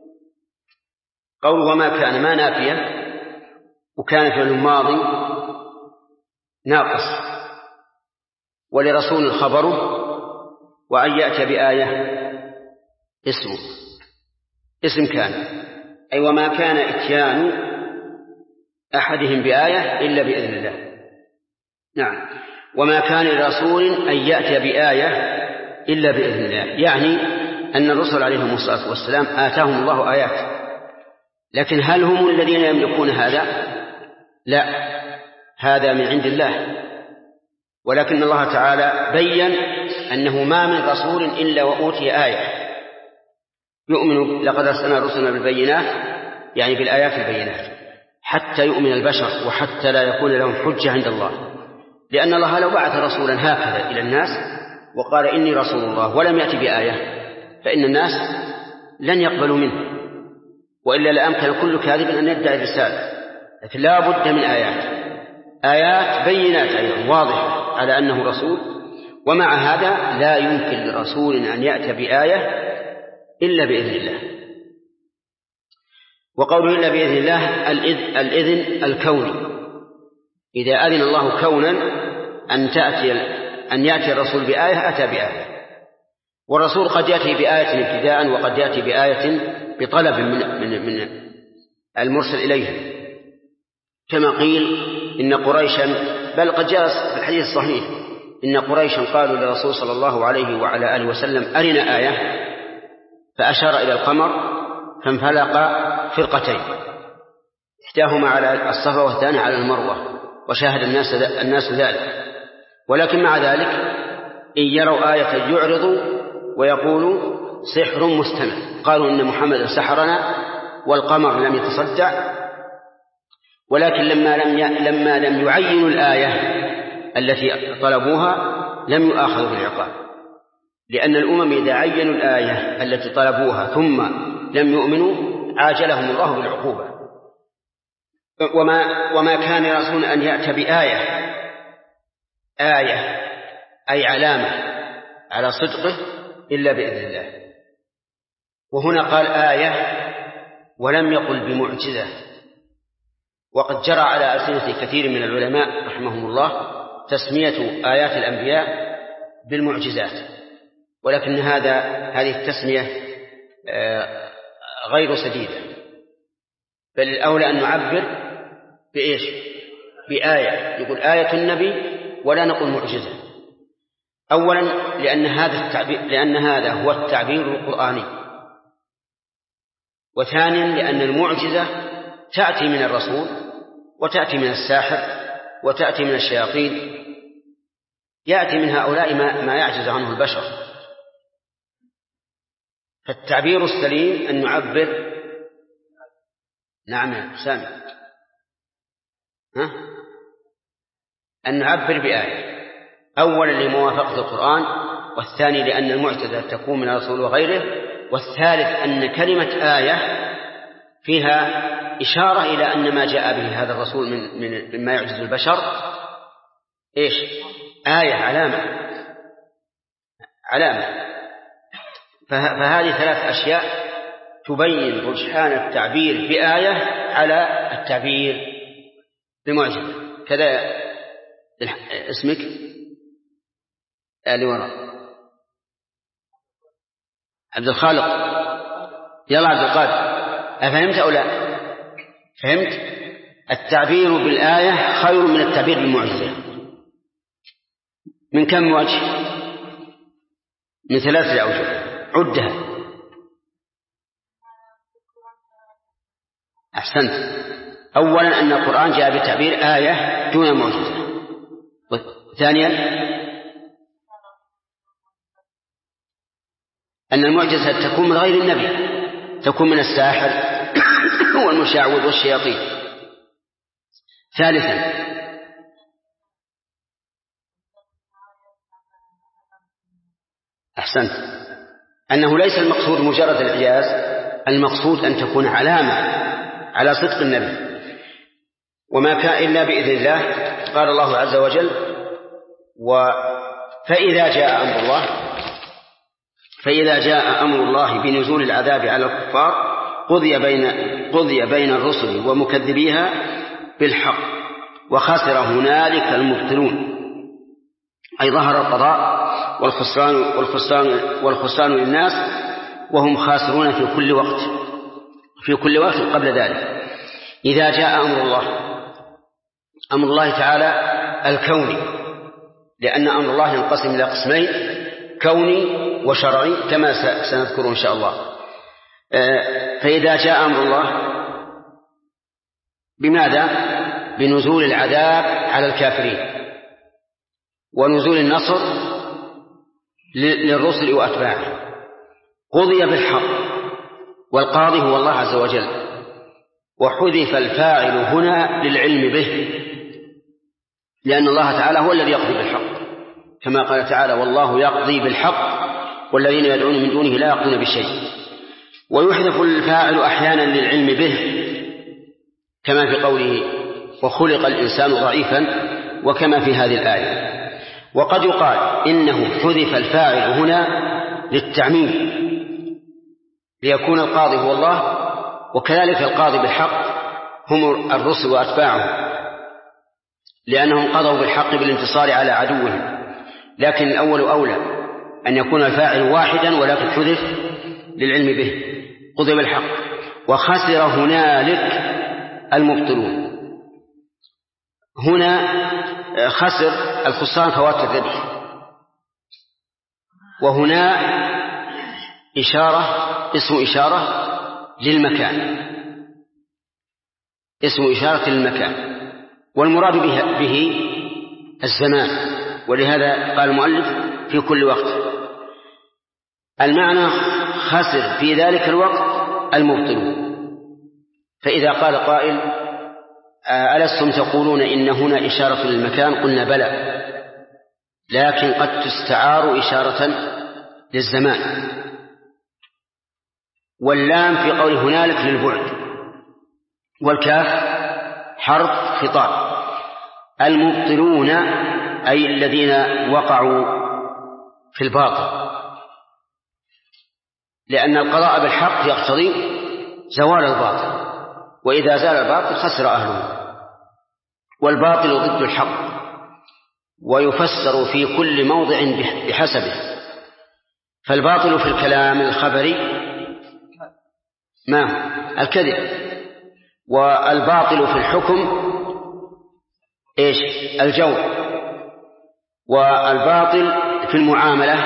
قول وما كان ما نافية، وكان في الماضي ناقص، ولرسول الخبر، وأن يأتي بآية اسم كان، أي وما كان إتيان أحدهم بآية إلا بإذن الله. نعم، وما كان لرسول أن يأتي بآية إلا بإذن الله، يعني أن الرسل عليهم الصلاة والسلام آتاهم الله آيات، لكن هل هم الذين يملكون هذا؟ لا، هذا من عند الله. ولكن الله تعالى بيّن أنه ما من رسول إلا وأوتي آية يؤمن. لقد أرسلنا رسلنا بالبينات، يعني بالآيات البينات، حتى يؤمن البشر وحتى لا يكون لهم حجة عند الله. لأن الله لو بعث رسولا هكذا إلى الناس وقال إني رسول الله ولم يأتي بآية، فإن الناس لن يقبلوا منه، وإلا لأمكن كل كاذب أن يدعي الرسالة. لكن لا بد من آيات بينات أيضا واضحة على أنه رسول. ومع هذا لا يمكن لرسول أن يأتي بآية إلا بإذن الله. وقوله إلا بإذن الله الإذن الكوني، إذا أذن الله كونا أن يأتي الرسول بآية أتى بآية. والرسول قد يأتي بآية ابتداء، وقد يأتي بآية بطلب من المرسل إليه، كما قيل إن قريشا، بل قد جاء في الحديث الصحيح إن قريشا قالوا للرسول صلى الله عليه وعلى آله وسلم أرنا آية، فأشار إلى القمر فانفلق فرقتين، إحداهما على الصفا والثانية على المروة، وشاهد الناس ذلك. ولكن مع ذلك إن يروا آية يعرضوا ويقولوا سحر مستمر، قالوا إن محمد سحرنا والقمر لم يتصدع. ولكن لما لم يعينوا الآية التي طلبوها لم يؤاخذوا بالعقاب، لأن الأمم إذا عينوا الآية التي طلبوها ثم لم يؤمنوا عاجلهم الله بالعقوبة. وما كان رسول أن يأتي بآية، أي علامة على صدقه، إلا بإذن الله. وهنا قال آية ولم يقل بمعجزة، وقد جرى على ألسنة كثير من العلماء رحمهم الله تسمية آيات الأنبياء بالمعجزات، ولكن هذه التسمية غير سديدة، بل الأولى أن نعبر بإيش؟ بآية، يقول آية النبي ولا نقول معجزة. أولا لأن هذا هو التعبير القرآني، وثانيا لأن المعجزة تأتي من الرسول وتأتي من الساحر وتأتي من الشياطين، يأتي من هؤلاء ما يعجز عنه البشر. فالتعبير السليم أن نعبر، نعم يا سامي، أن نعبر بآية، أولا لموافقة القرآن، والثاني لأن المعجزة تكون من الرسول وغيره، والثالث أن كلمة آية فيها إشارة إلى أن ما جاء به هذا الرسول مما يعجز البشر إيش؟ آية، علامة. فهذه ثلاث أشياء تبين رجحان التعبير بآية على التعبير بمعجزة. كذا اسمك اللي وراء عبد الخالق، يلا عبد القادر، أفهمت أو لا؟ فهمت؟ التعبير بالآية خير من التعبير بالمعجزة. من كم وجه؟ من 3 أوجه، عدها. أحسنت. أولا أن القرآن جاء بتعبير آية دون معجزة. ثانيا أن المعجزة تكون من غير النبي، تكون من الساحر والمشعوذ والشياطين. ثالثا أحسنت، أنه ليس المقصود مجرد الإعجاز، المقصود أن تكون علامة على صدق النبي، وما كان إلا بإذن الله. قال الله عز وجل: فإذا جاء أمر الله بنزول العذاب على الكفار قضي بين الرسل ومكذبيها بالحق وخسر هنالك المبطلون، أي ظهر القضاء والخسران للناس وهم خاسرون في كل وقت قبل ذلك. إذا جاء أمر الله تعالى الكوني، لأن أمر الله ينقسم إلى قسمين: كوني وشرعي، كما سنذكر إن شاء الله. فإذا جاء أمر الله بماذا؟ بنزول العذاب على الكافرين ونزول النصر للرسل وأتباعه. قضي بالحق، والقاضي هو الله عز وجل، وحذف الفاعل هنا للعلم به، لأن الله تعالى هو الذي يقضي بالحق، كما قال تعالى: والله يقضي بالحق والذين يدعون من دونه لا يقضون بشيء. ويحذف الفاعل أحيانا للعلم به، كما في قوله: وخلق الإنسان ضعيفا، وكما في هذه الآية. وقد يقال إنه حذف الفاعل هنا للتعميم، ليكون القاضي هو الله، وكذلك القاضي بالحق هم الرسل وأتباعهم، لأنهم قضوا بالحق بالانتصار على عدوهم. لكن الأول أولى أن يكون الفاعل واحدا، ولكن حذف للعلم به. قضي بالحق وخسر هنالك المبطلون. هنا خسر الخسران فوات الربح، وهنا اسم إشارة للمكان، والمراد به الزمان، ولهذا قال المؤلف في كل وقت. المعنى خسر في ذلك الوقت المبطلون. فإذا قال قائل: ألستم تقولون إن هنا إشارة للمكان؟ قلنا: بلى، لكن قد تستعار إشارة للزمان. واللام في قول هنالك للبعد، والكاف حرف خطاب. المبطلون أي الذين وقعوا في الباطل، لأن القضاء بالحق يقتضي زوال الباطل، وإذا زال الباطل خسر أهله. والباطل ضد الحق، ويفسر في كل موضع بحسبه. فالباطل في الكلام الخبري الكذب، والباطل في الحكم الجور، والباطل في المعاملة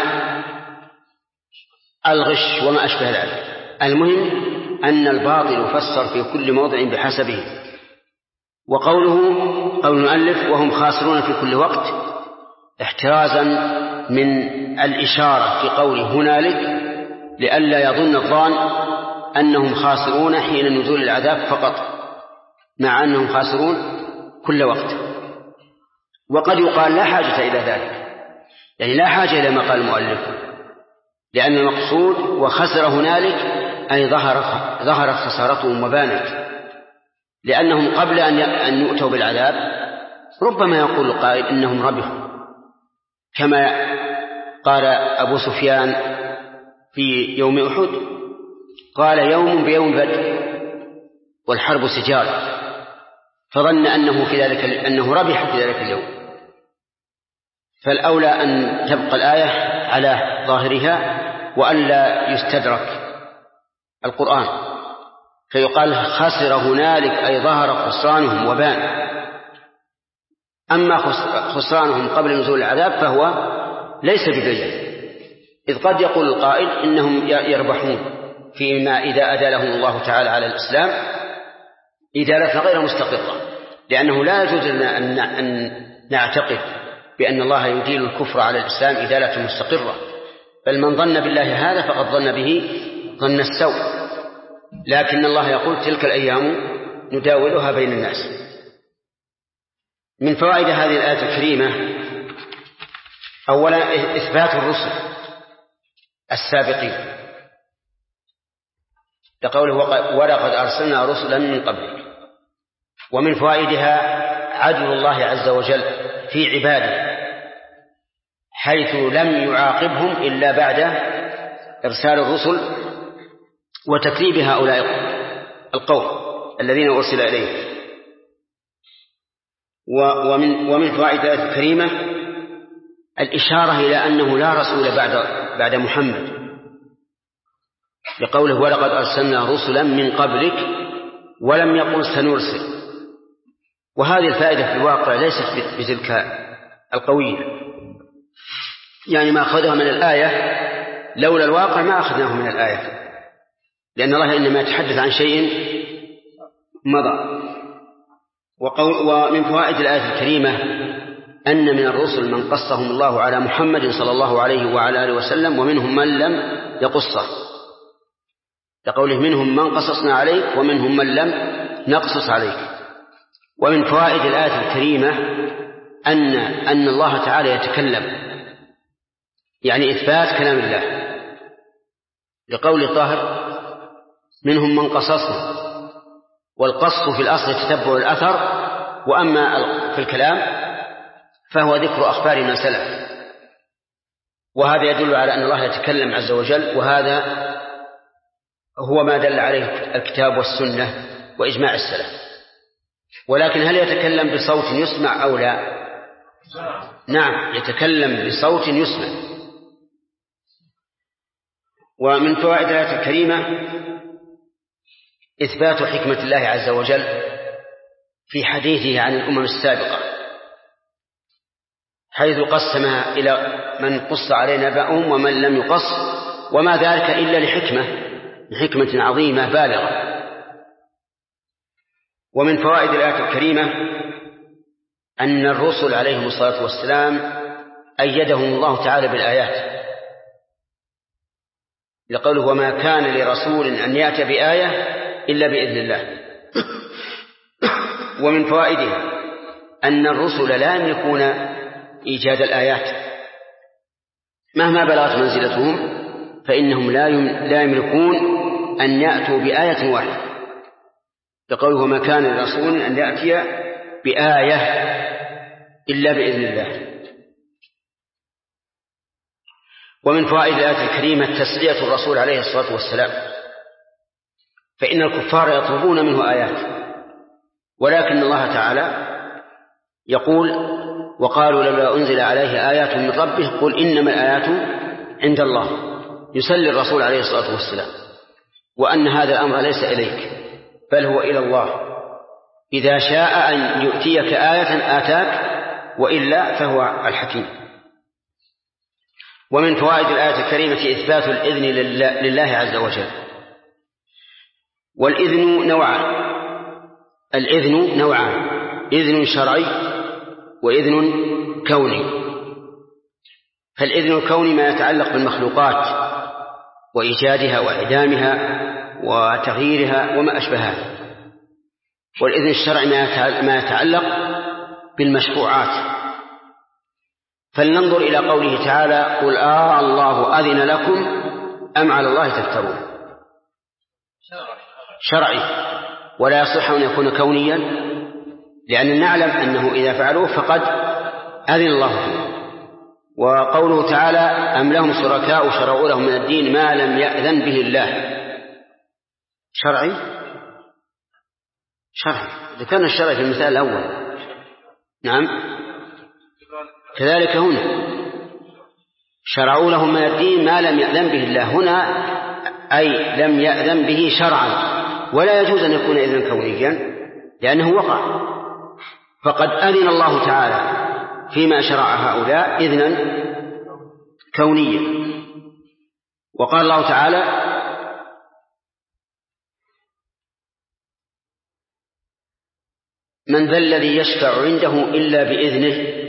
الغش وما أشبه ذلك. المهم أن الباطل يفسر في كل موضع بحسبه. وقول المؤلف وهم خاسرون في كل وقت احترازا من الإشارة في قوله هنالك، لئلا يظن الظان أنهم خاسرون حين نزول العذاب فقط، مع أنهم خاسرون كل وقت. وقد يقال لا حاجة إلى ذلك، يعني لا حاجة إلى ما قال المؤلف، لأن المقصود وخسر هنالك أي ظهرت خسارتهم وبانت، لأنهم قبل أن يؤتوا بالعذاب ربما يقول القائل إنهم ربحوا، كما قال أبو سفيان في يوم أحد، قال يوم بيوم بدر والحرب سجال، فظن أنه ربح في ذلك اليوم. فالأولى أن تبقى الآية على ظاهرها وألا يستدرك القرآن، فيقال خسر هنالك أي ظهر خسرانهم وبان. أما خسرانهم قبل نزول العذاب فهو ليس ببين، إذ قد يقول القائل إنهم يربحون فيما إذا أدالهم الله تعالى على الإسلام إدالة غير مستقرة، لأنه لا يجوز لنا أن نعتقد بأن الله يديل الكفر على الإسلام إدالة مستقرة، بل من ظن بالله هذا فقد ظن به ظن السوء. لكن الله يقول تلك الأيام نداولها بين الناس. من فوائد هذه الآية الكريمة أولا إثبات الرسل السابقين، لقوله ولقد أرسلنا رسلا من قبلك. ومن فوائدها عدل الله عز وجل في عباده، حيث لم يعاقبهم إلا بعد إرسال الرسل وتكذيب هؤلاء القوم الذين أرسل إليهم. ومن فوائد الآية الكريمة الإشارة إلى أنه لا رسول بعد محمد، لقوله ولقد أرسلنا رسلا من قبلك ولم يقل سنرسل. وهذه الفائدة في الواقع ليست بتلك القوية، يعني ما أخذها من الآية لولا الواقع ما أخذناه من الآية، لأن الله إنما يتحدث عن شيء مضى. ومن فوائد الآية الكريمة أن من الرسل من قصهم الله على محمد صلى الله عليه وعلى آله وسلم، ومنهم من لم يقصه، لقوله منهم من قصصنا عليك ومنهم من لم نقصص عليك. ومن فوائد الآية الكريمة أن الله تعالى يتكلم، يعني إثبات كلام الله، لقول الطاهر منهم من قصصنا، والقص في الأصل تتبع الأثر، وأما في الكلام فهو ذكر أخبار من سلف، وهذا يدل على أن الله يتكلم عز وجل، وهذا هو ما دل عليه الكتاب والسنة وإجماع السلف. ولكن هل يتكلم بصوت يسمع أو لا؟ نعم، يتكلم بصوت يسمع. ومن فوائد الآية الكريمة إثبات حكمة الله عز وجل في حديثه عن الأمم السابقة، حيث قسمها إلى من قص علينا نبأهم ومن لم يقص، وما ذلك إلا لحكمة عظيمة بالغة. ومن فوائد الآية الكريمة أن الرسل عليهم الصلاة والسلام أيدهم الله تعالى بالآيات، لقوله وما كان لرسول أن يأتي بآية إلا بإذن الله. ومن فوائدها أن الرسل لا يملكون إيجاد الآيات مهما بلغت منزلتهم، فإنهم لا يملكون أن يأتوا بآية واحدة، لقوله وما كان لرسول أن يأتي بآية إلا بإذن الله. ومن فوائد الآية الكريمة تسلية الرسول عليه الصلاة والسلام، فإن الكفار يطلبون منه آيات، ولكن الله تعالى يقول وقالوا لولا أنزل عليه آيات من ربه قل إنما الآيات عند الله، يسلي الرسول عليه الصلاة والسلام، وأن هذا الأمر ليس إليك بل هو إلى الله، إذا شاء أن يؤتيك آية آتاك وإلا فهو الحكيم. ومن فوائد الآية الكريمة إثبات الإذن لله عز وجل. والإذن نوعان، الإذن نوعان، إذن شرعي وإذن كوني. فالإذن الكوني ما يتعلق بالمخلوقات وإيجادها وإعدامها وتغييرها وما أشبه هذا، والإذن الشرعي ما يتعلق بالمشروعات. فلننظر إلى قوله تعالى قل الله أذن لكم أم على الله تفترون. شرعي، ولا يصح أن يكون كونيا، لأن نعلم أنه إذا فعلوه فقد أذن الله فيه. وقوله تعالى أم لهم شركاء شرعوا لهم من الدين ما لم يأذن به الله، شرعي ذكرنا الشرع في المثال الأول. نعم، كذلك هنا شرعوا لهم من الدين ما لم يأذن به الله، هنا أي لم يأذن به شرعا، ولا يجوز أن يكون إذن كونيا لأنه وقع، فقد أذن الله تعالى فيما شرع هؤلاء إذنا كونيا. وقال الله تعالى من ذا الذي يشفع عنده إلا بإذنه.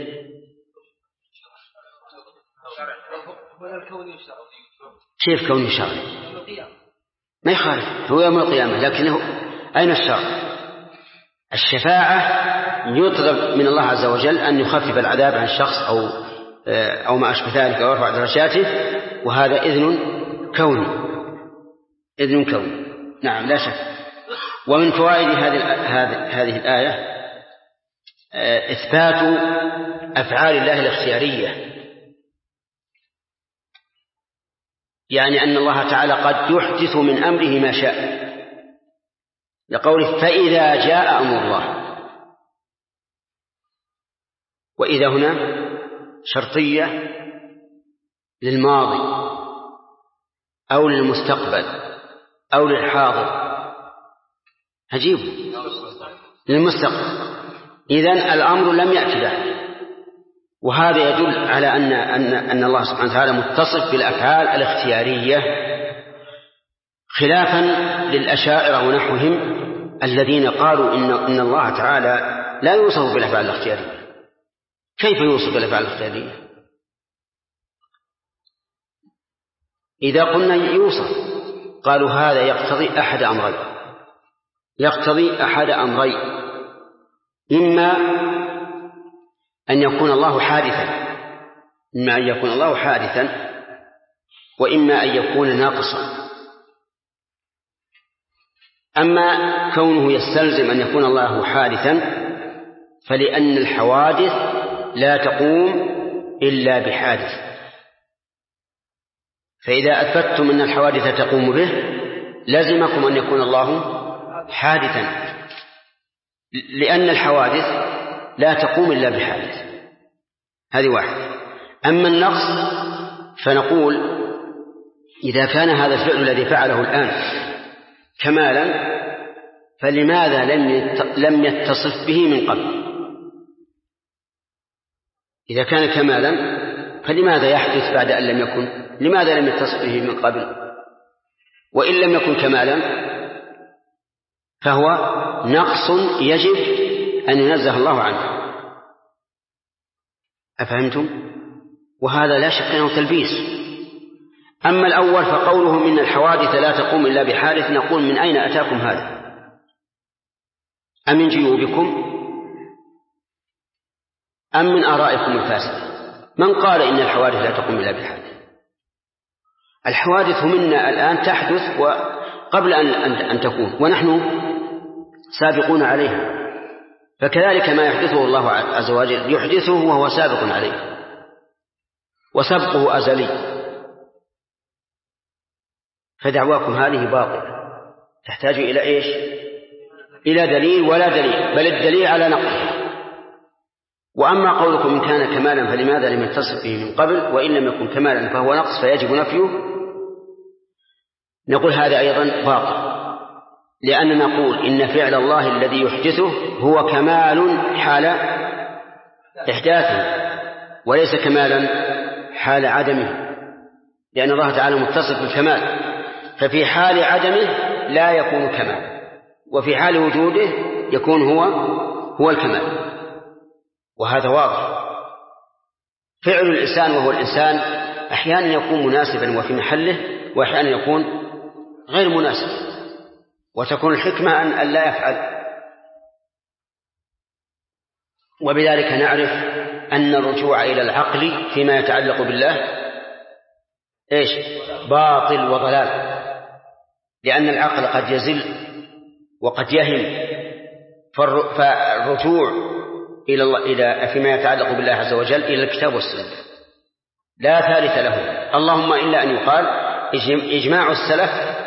كيف كوني شرعي؟ ما يخالف، هو يوم القيامة، لكنه أين الشرع؟ الشفاعة يطلب من الله عز وجل أن يخفف العذاب عن شخص أو ما أشبه ذلك ويرفع درجاته، وهذا إذن كوني، إذن كوني. نعم لا شك. ومن فوائد هذه الآية إثبات أفعال الله الاختيارية، يعني أن الله تعالى قد يحدث من أمره ما شاء، لقوله فإذا جاء أمر الله. وإذا هنا شرطية للماضي أو للمستقبل أو للحاضر، عجيب، للمستقبل، إذن الأمر لم يأتي بعد. وهذا يدل على أن الله سبحانه وتعالى متصف بالأفعال الاختيارية، خلافا للأشاعرة ونحوهم الذين قالوا إن الله تعالى لا يوصف بالأفعال الاختيارية. كيف يوصف بالأفعال الاختيارية؟ إذا قلنا يوصف قالوا هذا يقتضي أحد أمرين، إما أن يكون الله حادثا، وإما أن يكون ناقصا. أما كونه يستلزم أن يكون الله حادثا فلأن الحوادث لا تقوم إلا بحادث، فإذا أثبتم أن الحوادث تقوم به لازمكم أن يكون الله حادثا، لأن الحوادث لا تقوم إلا بحادث. هذه واحد. أما النقص فنقول إذا كان هذا الفعل الذي فعله الآن كمالا فلماذا لم يتصف به من قبل؟ إذا كان كمالا فلماذا يحدث بعد أن لم يكن؟ لماذا لم يتصف به من قبل؟ وإن لم يكن كمالا فهو نقص يجب أن ينزه الله عنه. أفهمتم؟ وهذا لا شك أنه تلبيس. أما الأول فقولهم إن الحوادث لا تقوم إلا بحادث، نقول من أين أتاكم هذا؟ أم من جيوبكم أم من آرائكم الفاسدة؟ من قال إن الحوادث لا تقوم إلا بحادث؟ الحوادث منا الآن تحدث قبل أن تكون، ونحن سابقون عليها، فكذلك ما يحدثه الله عز وجل يحدثه وهو سابق عليه، وسبقه أزلي. فدعواكم هذه باطلة، تحتاج إلى إيش؟ إلى دليل، ولا دليل، بل الدليل على نقله. وأما قولكم إن كان كمالا فلماذا لم يتصف به من قبل وإن لم يكن كمالا فهو نقص فيجب نفيه، نقول هذا أيضا باطل، لأننا نقول إن فعل الله الذي يحدثه هو كمال حال إحداثه وليس كمالا حال عدمه، لأن الله تعالى متصف بالكمال، ففي حال عدمه لا يكون كمال، وفي حال وجوده يكون هو الكمال، وهذا واضح. فعل الإنسان وهو الإنسان أحيانا يكون مناسبا وفي محله، وأحيانا يكون غير مناسب، وتكون الحكمة أن لا يفعل. وبذلك نعرف أن الرجوع إلى العقل فيما يتعلق بالله باطل وضلال، لأن العقل قد يزل وقد يهم، فالرجوع إلى فيما يتعلق بالله عز وجل إلى الكتاب والسنة لا ثالث له، اللهم إلا أن يقال إجماع السلف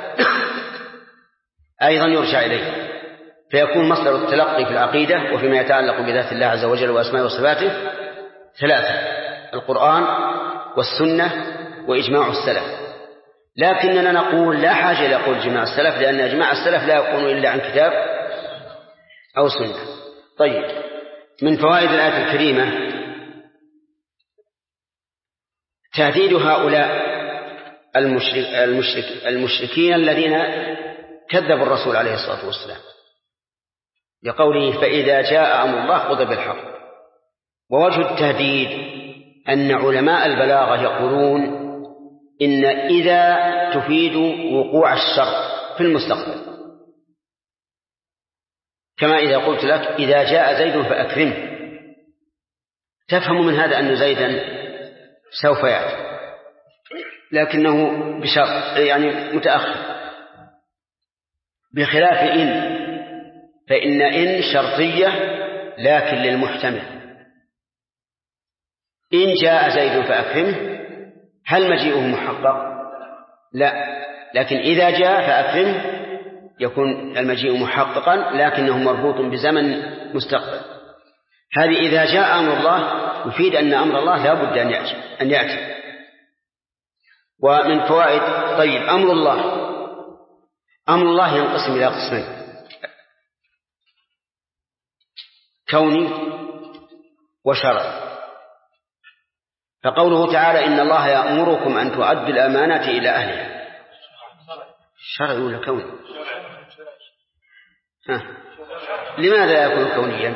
أيضا يرجع إليه، فيكون مصدر التلقي في العقيدة وفيما يتعلق بذات الله عز وجل وأسمائه وصفاته ثلاثة: القرآن والسنة وإجماع السلف. لكننا نقول لا حاجة إلى قول إجماع السلف، لأن إجماع السلف لا يكون إلا عن كتاب أو سنة. طيب، من فوائد الآية الكريمة تهديد هؤلاء المشركين الذين كذبوا الرسول عليه الصلاة والسلام، لقوله فإذا جاء أمر الله قضي بالحق. ووجه التهديد أن علماء البلاغة يقولون إن إذا تفيد وقوع الشر في المستقبل، كما إذا قلت لك إذا جاء زيد فأكرمه، تفهم من هذا أن زيدا سوف يأتي، لكنه بشرط يعني متأخر، بخلاف إن، فإن إن شرطية لكن للمحتمل. إن جاء زيد فأكرمه هل مجيئه محقق؟ لا، لكن إذا جاء فأكرمه يكون المجيء محققا لكنه مربوط بزمن مستقبل. هذه إذا جاء أمر الله يفيد أن أمر الله لا بد أن يأتي. ومن فوائد طيب أمر الله ينقسم إلى قسمين: كوني وشرعي. فقوله تعالى إن الله يأمركم أن تؤدوا الأمانات إلى أهلها، شرعي ولا كوني؟ لماذا يكون كونيا؟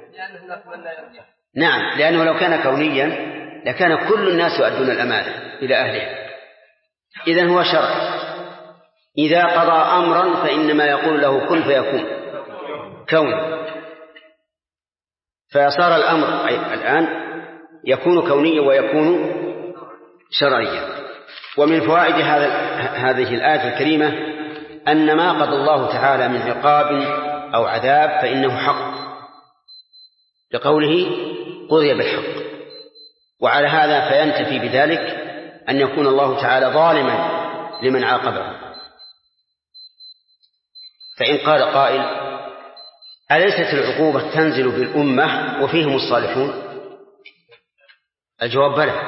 نعم، لأنه لو كان كونيا لكان كل الناس يؤدون الأمانة إلى أهلها. إذن هو شرع، إذا قضى أمرا فإنما يقول له كن فيكون، كون. فصار الأمر الآن يكون كونيا ويكون شرعيا. ومن فوائد هذه الآية الكريمة أن ما قضى الله تعالى من عقاب أو عذاب فإنه حق، لقوله قضي بالحق. وعلى هذا فينتفي بذلك أن يكون الله تعالى ظالما لمن عاقبه. فإن قال قائل أليست العقوبة تنزل بالأمة وفيهم الصالحون؟ الجواب بلى،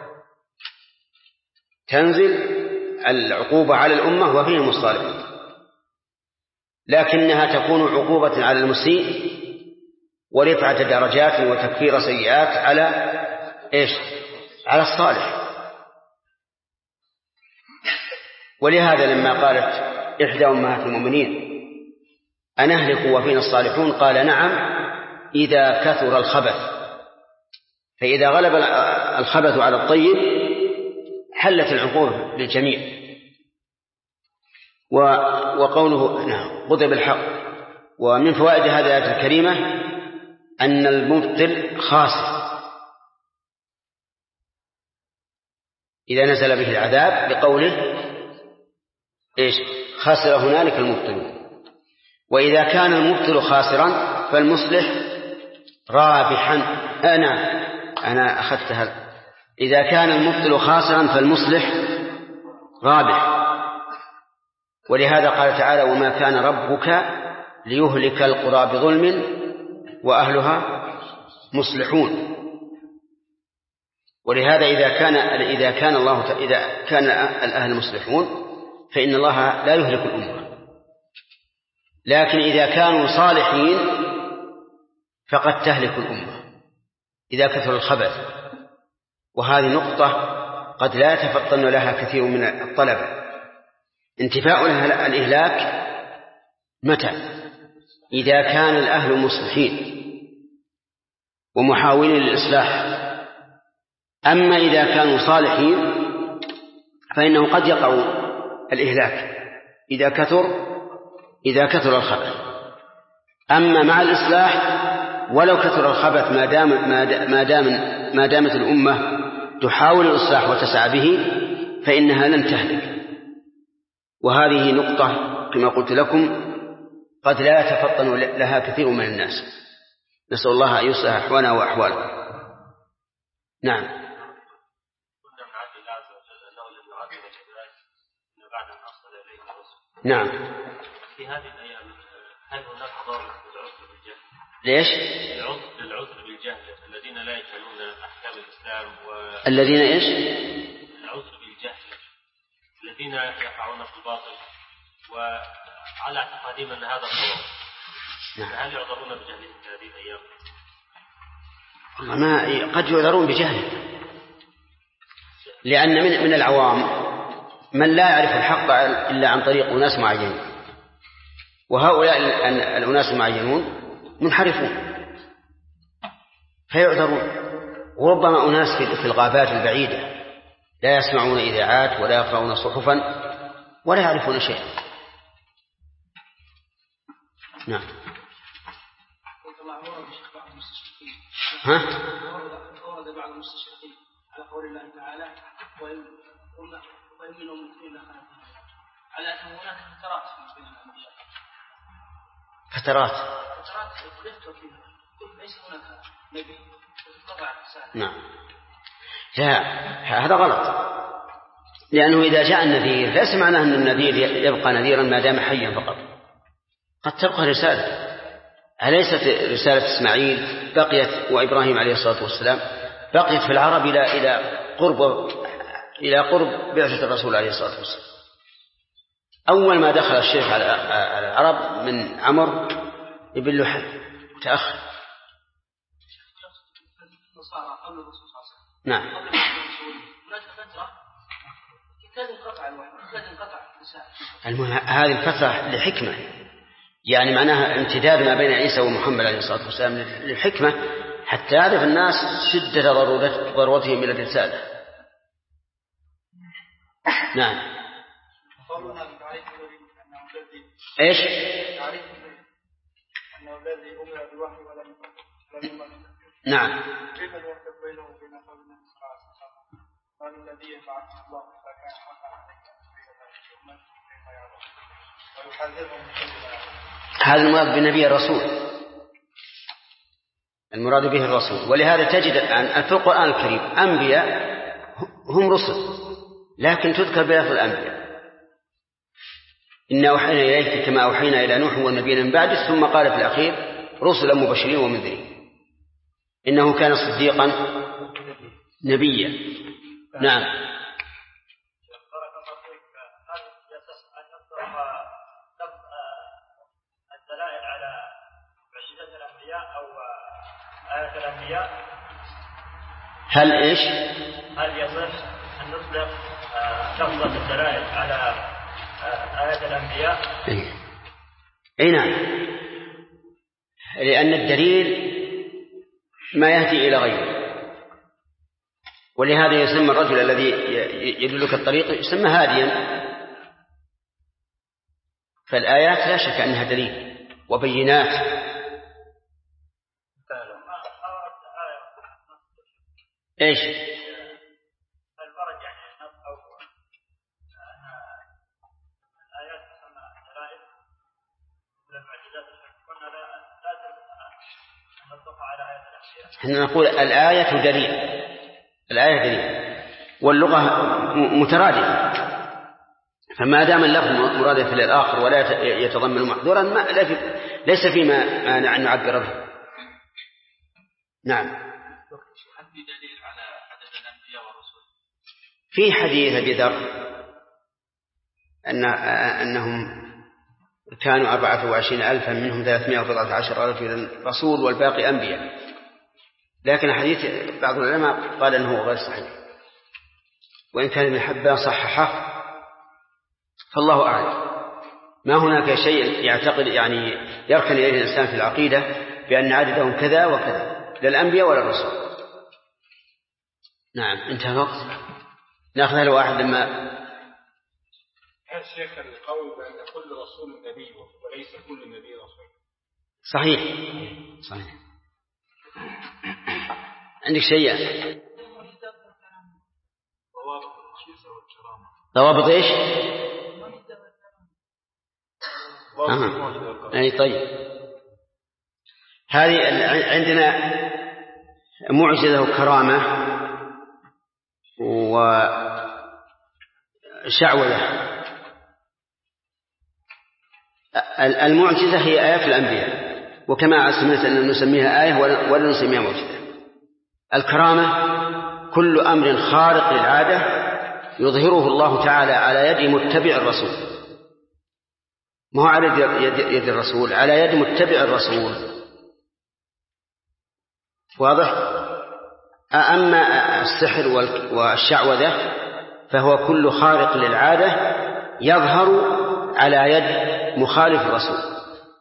تنزل العقوبة على الأمة وفيهم الصالحون، لكنها تكون عقوبة على المسيء ورفعة درجات وتكفير سيئات على الصالح. ولهذا لما قالت إحدى أمهات المؤمنين أنهلك وفينا الصالحون قال نعم إذا كثر الخبث، فإذا غلب الخبث على الطيب حلت العقوبة للجميع. وقوله نعم قضي بالحق. ومن فوائد هذه الآية الكريمة أن المبطل خاسر إذا نزل به العذاب، بقوله خاسر هنالك المبطلون. وإذا كان المبطل خاسرا فالمصلح رابحا. أنا أخذتها. إذا كان المبطل خاسرا فالمصلح رابح. ولهذا قال تعالى وما كان ربك ليهلك القرى بظلم وأهلها مصلحون. ولهذا إذا كان الأهل مصلحون فإن الله لا يهلك الأمة، لكن إذا كانوا صالحين فقد تهلك الأمة إذا كثر الخبث. وهذه نقطة قد لا يتفطن لها كثير من الطلبة. انتفاء الإهلاك متى؟ إذا كان الأهل مصلحين ومحاولين للإصلاح. أما إذا كانوا صالحين فإنه قد يقع الإهلاك إذا كثر الخبث. أما مع الإصلاح ولو كثر الخبث ما دامت الأمة تحاول الإصلاح وتسعى به فإنها لن تهلك. وهذه نقطة كما قلت لكم قد لا يتفطن لها كثير من الناس. نسأل الله أن يصلح أحوالنا وأحوالهم. نعم. نعم. في هذه الأيام هل هناك ضرر للعذر بالجهل؟ ليش؟ للعذر بالجهل الذين لا يجهلون أحكام الإسلام الذين إيش؟ العذر بالجهل الذين يقعون في الباطل وعلى اعتقادهم أن هذا الصواب. نعم. هل يعذرون بجهلهم في هذه الأيام؟ قد يعذرون بجهل، لأن من العوام من لا يعرف الحق إلا عن طريق أناس معينين، وهؤلاء الأناس المعينون منحرفون فيعذرون. وربما أناس في الغابات البعيدة لا يسمعون إذاعات ولا يقرؤون صحفا ولا يعرفون شيئا. نعم. ورد بعض المستشرقين على قول الله تعالى ويؤمنوا من كل على أن هناك فترات بين الأنبياء. فترات ليس هناك نبي تقطع الرسالة. نعم. لا، هذا غلط، لأنه إذا جاء النذير ليس معناه أن النذير يبقى نذيرا ما دام حيا فقط، قد تبقى رسالة. أليست رسالة إسماعيل بقيت وإبراهيم عليه الصلاة والسلام بقيت في العرب إلى قرب بعثة الرسول عليه الصلاة والسلام. أول ما دخل الشرك على العرب من عمرو بن لحي تأخر. نعم. هذه الفترة لحكمة، يعني معناها امتداد ما بين عيسى ومحمد عليه الصلاة والسلام للحكمة حتى يعرف الناس شدة ضرورتهم إلى الرسالة. نعم. ايش؟ نعم. كيف نوفق بينه وبين قول النبي صلى الله عليه وسلم قال الذي يبعث الله اذا كان حقا عليك كيف يعلم ويحذرهم من كل هذا المراد بالنبي الرسول، المراد به الرسول. ولهذا تجد أن في القرآن الكريم أنبياء هم رسل لكن تذكر بلفظ الأنبياء. إنا أوحينا إليك كما أوحينا إلى نوح والنبيين من بعده، ثم قال في الأخير رسلا مبشرين ومنذرين. إنه كان صديقا نبيا. نعم. الدلائل على معجزة الأنبياء أو آيات الأنبياء هل إيش؟ هل يصح أن نطلق لفظة الدلائل على آيات الأنبياء؟ أي نعم، لأن الدليل ما يهدي إلى غيره، ولهذا يسمى الرجل الذي يدلك الطريق يسمى هاديا. فالآيات لا شك أنها دليل وبينات. إيش؟ الفرج يعني النص أو الآيات تسمى دلائل من المعجزات، قلنا لا نطلق على آيات الأشياء. احنا نقول الآية دليل، الآية دليل، واللغة مترادفة، فما دام اللفظ مرادف للآخر ولا يتضمن محذورا ليس فيما نعبر به. نعم. هل في دليل على عدد الأنبياء والرسل؟ في حديث أبي ذر أنهم كانوا 24,000 منهم 314 رسول والباقي أنبياء، لكن حديث بعض العلماء قال أنه غير صحيح، وإن كان ابن حبان صححه فالله أعلم. ما هناك شيء يعتقد يعني يركن إليه الإنسان في العقيدة بأن عددهم كذا وكذا، لا الأنبياء ولا الرسل. نعم. انتهى الوقت، نأخذها لواحد لما الشيخ القول بأن كل رسول نبي وليس كل نبي رسول. صحيح. عندك شيء؟ ضوابط ايش؟ اي طيب. هذه عندنا معجزة وكرامة وشعوذة. المعجزة هي آيات الأنبياء، وكما سمعت أن نسميها آية ولا نسميها معجزة. الكرامة كل أمر خارق للعادة يظهره الله تعالى على يد متبع الرسول، ما هو على يد الرسول، على يد متبع الرسول. واضح؟ أما السحر والشعوذة فهو كل خارق للعادة يظهر على يد مخالف الرسول.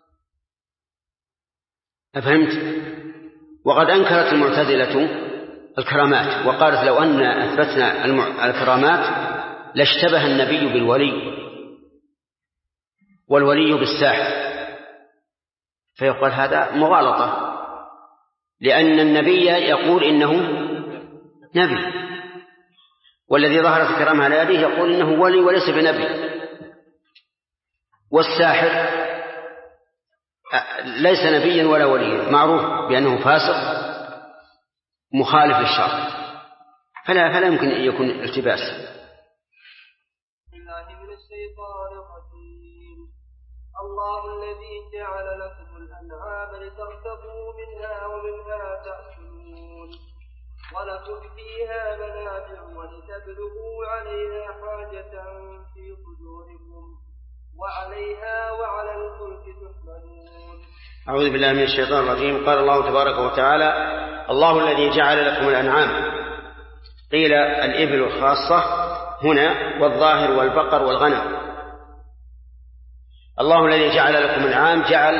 أفهمت؟ وقد أنكرت المعتزلة الكرامات وقالت لو أن أثبتنا الكرامات لاشتبه النبي بالولي والولي بالساحر، فيقال هذا مغالطة، لأن النبي يقول إنه نبي، والذي ظهرت الكرامة على يده يقول إنه ولي وليس بنبي، والساحر ليس نبيا ولا وليا، معروف بأنه فاسق مخالف للشرع، فلا يمكن أن يكون التباس. الله الذي جعل لكم الأنعام لتركبوا منها ومنها تأكلون ولكم فيها منافع ولتبلغوا عليها حاجة في صدوركم وعليها وعلى الفلك تحملون. أعوذ بالله من الشيطان الرجيم. قال الله تبارك وتعالى: الله الذي جعل لكم الأنعام. قيل الإبل الخاصة هنا والظاهر والبقر والغنم. الله الذي جعل لكم الأنعام جعل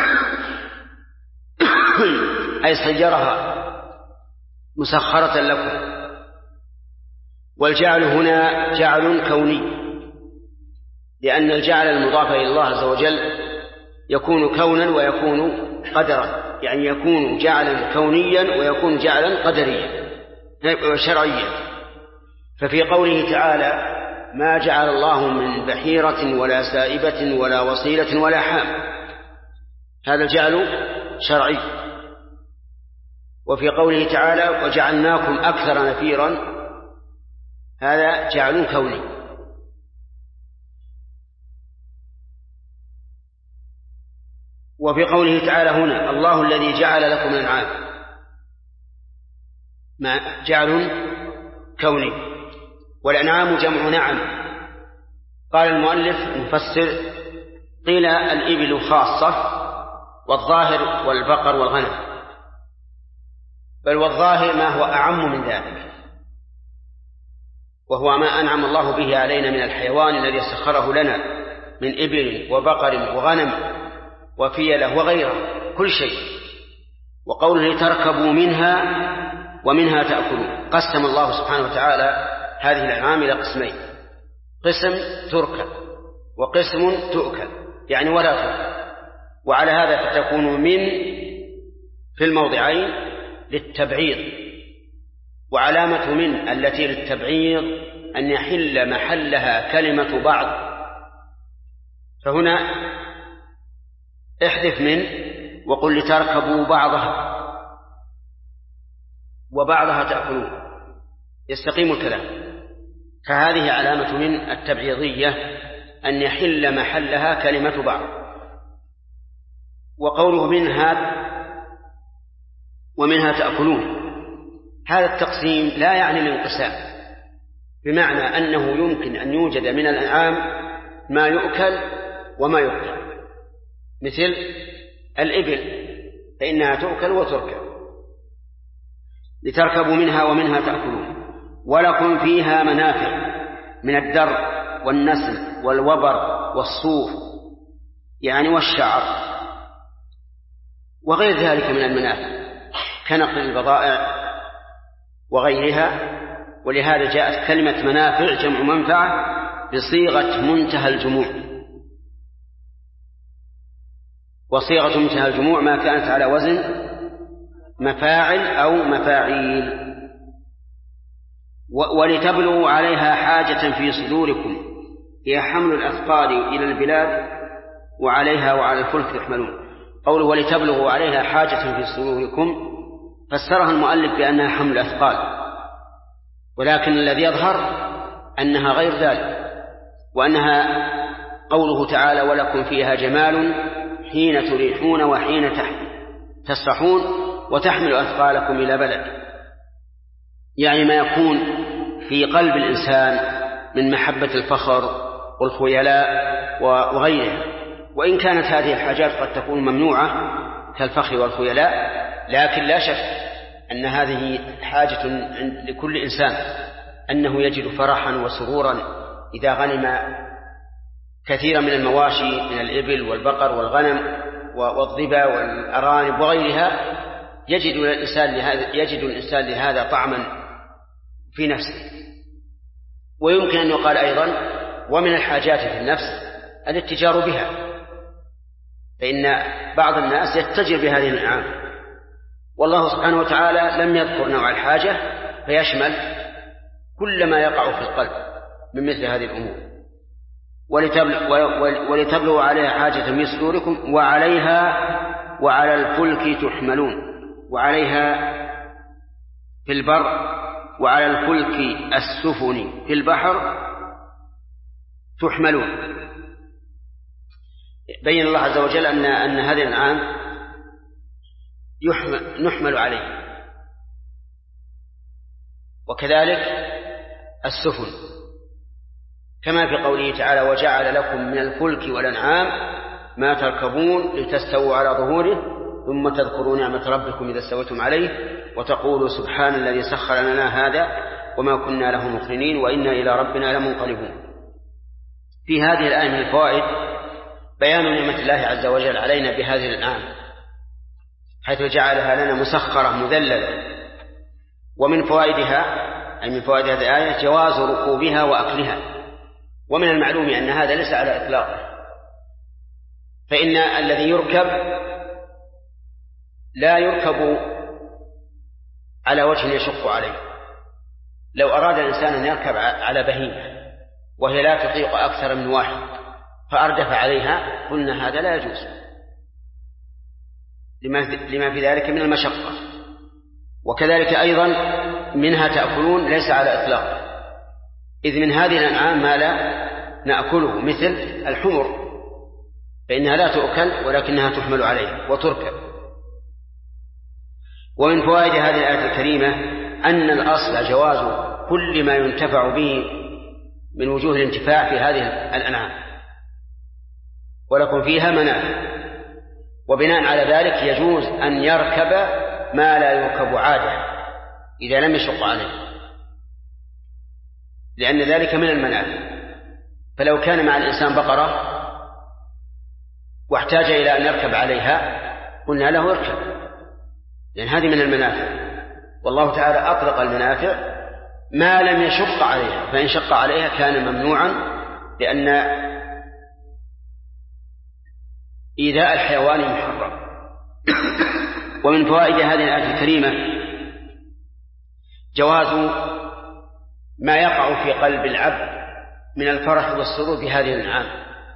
أي سيرها مسخرة لكم، والجعل هنا جعل كوني، لأن الجعل المضاف إلى الله عز وجل يكون كونا ويكون قدرا، يعني يكون جعلا كونيا ويكون جعلا قدريا وشرعيا. ففي قوله تعالى: ما جعل الله من بحيرة ولا سائبة ولا وصيلة ولا حام، هذا الجعل شرعي. وفي قوله تعالى: وجعلناكم أكثر نفيرا، هذا جعل كوني. وفي قوله تعالى هنا: الله الذي جعل لكم الأنعام، ما جعل كوني، والأنعام جمع نعم. قال المؤلف المفسر: قيل الإبل خاصة والظاهر والبقر والغنم، بل والظاهر ما هو أعم من ذلك، وهو ما أنعم الله به علينا من الحيوان الذي سخره لنا من إبل وبقر وغنم وفيلة وغيره كل شيء. وقوله تركبوا منها ومنها تأكلون، قسم الله سبحانه وتعالى هذه الأنعام إلى قسمين: قسم تركب وقسم تؤكل، يعني ولا تؤكل. وعلى هذا فتكون من في الموضعين للتبعيض، وعلامة من التي للتبعيض أن يحل محلها كلمة بعض، فهنا احذف من وقل لتركبوا بعضها وبعضها تأكلون، يستقيم الكلام. فهذه علامة من التبعيضية أن يحل محلها كلمة بعض. وقوله منها ومنها تأكلون. هذا التقسيم لا يعني الانقسام، بمعنى أنه يمكن أن يوجد من الأنعام ما يؤكل وما يؤكل، مثل الإبل فإنها تؤكل وتركب، لتركبوا منها ومنها تأكلون، ولكم فيها منافع من الدر والنسل والوبر والصوف يعني والشعر وغير ذلك من المنافع كنقل البضائع وغيرها. ولهذا جاءت كلمة منافع جمع منفعة بصيغة منتهى الجموع، وصيغة منتهى الجموع ما كانت على وزن مفاعل أو مفاعيل. ولتبلغوا عليها حاجة في صدوركم هي حمل الأثقال إلى البلاد وعليها وعلى الفلك يحملون. قوله ولتبلغوا عليها حاجة في صدوركم فسرها المؤلف بأنها حمل أثقال، ولكن الذي يظهر أنها غير ذلك، وأنها قوله تعالى ولكم فيها جمال حين تريحون وحين تسرحون وتحمل أثقالكم إلى بلد، يعني ما يكون في قلب الإنسان من محبة الفخر والخيلاء وغيرها. وإن كانت هذه الحاجات قد تكون ممنوعة كالفخر والخيلاء، لكن لا شك أن هذه حاجة لكل إنسان، أنه يجد فرحا وسرورا إذا غنم كثيرا من المواشي من الإبل والبقر والغنم والظبا والأرانب وغيرها، يجد الإنسان لهذا طعما في نفسه. ويمكن أن يقال أيضا ومن الحاجات في النفس الاتجار بها، فإن بعض الناس يتجر بهذه الأنعام، والله سبحانه وتعالى لم يذكر نوع الحاجة فيشمل كل ما يقع في القلب من مثل هذه الأمور. ولتبلغوا عليها حاجة من صدوركم وعليها وعلى الفلك تحملون، وعليها في البر وعلى الفلك السفن في البحر تحملون. بين الله عز وجل أن هذه الأنعام نحمل عليه، وكذلك السفن كما في قوله تعالى وجعل لكم من الفلك والأنعام ما تركبون لتستووا على ظهوره ثم تذكروا نعمة ربكم إذا استويتم عليه وتقولوا سبحان الذي سخر لنا هذا وما كنا له مقرنين وإنا إلى ربنا لمنقلبون. في هذه الآية من الفوائد بيان نعمة الله عز وجل علينا بهذه الأنعام، حيث جعلها لنا مسخرة مذللة. ومن فوائدها أي من فوائد هذه الآية جواز ركوبها وأكلها. ومن المعلوم أن هذا ليس على إطلاقه، فإن الذي يركب لا يركب على وجه يشق عليه. لو أراد الإنسان أن يركب على بهيمة وهي لا تطيق أكثر من واحد فأردف عليها قلنا هذا لا يجوز لما في ذلك من المشقة. وكذلك أيضا منها تأكلون ليس على إطلاق، إذ من هذه الأنعام ما لا نأكله مثل الحمر فإنها لا تؤكل ولكنها تحمل عليها وتركب. ومن فوائد هذه الآية الكريمة أن الأصل جواز كل ما ينتفع به من وجوه الانتفاع في هذه الأنعام، ولكم فيها منافع. وبناء على ذلك يجوز أن يركب ما لا يركب عادة إذا لم يشق عليه، لأن ذلك من المنافع. فلو كان مع الإنسان بقرة واحتاج إلى أن يركب عليها قلنا له اركب، لأن هذه من المنافع. والله تعالى أطلق المنافع ما لم يشق عليها، فإن شق عليها كان ممنوعا، لأن إيذاء الحيوان محرم. ومن فوائد هذه الآية الكريمة جواز ما يقع في قلب العبد من الفرح والسرور بهذه الأنعام،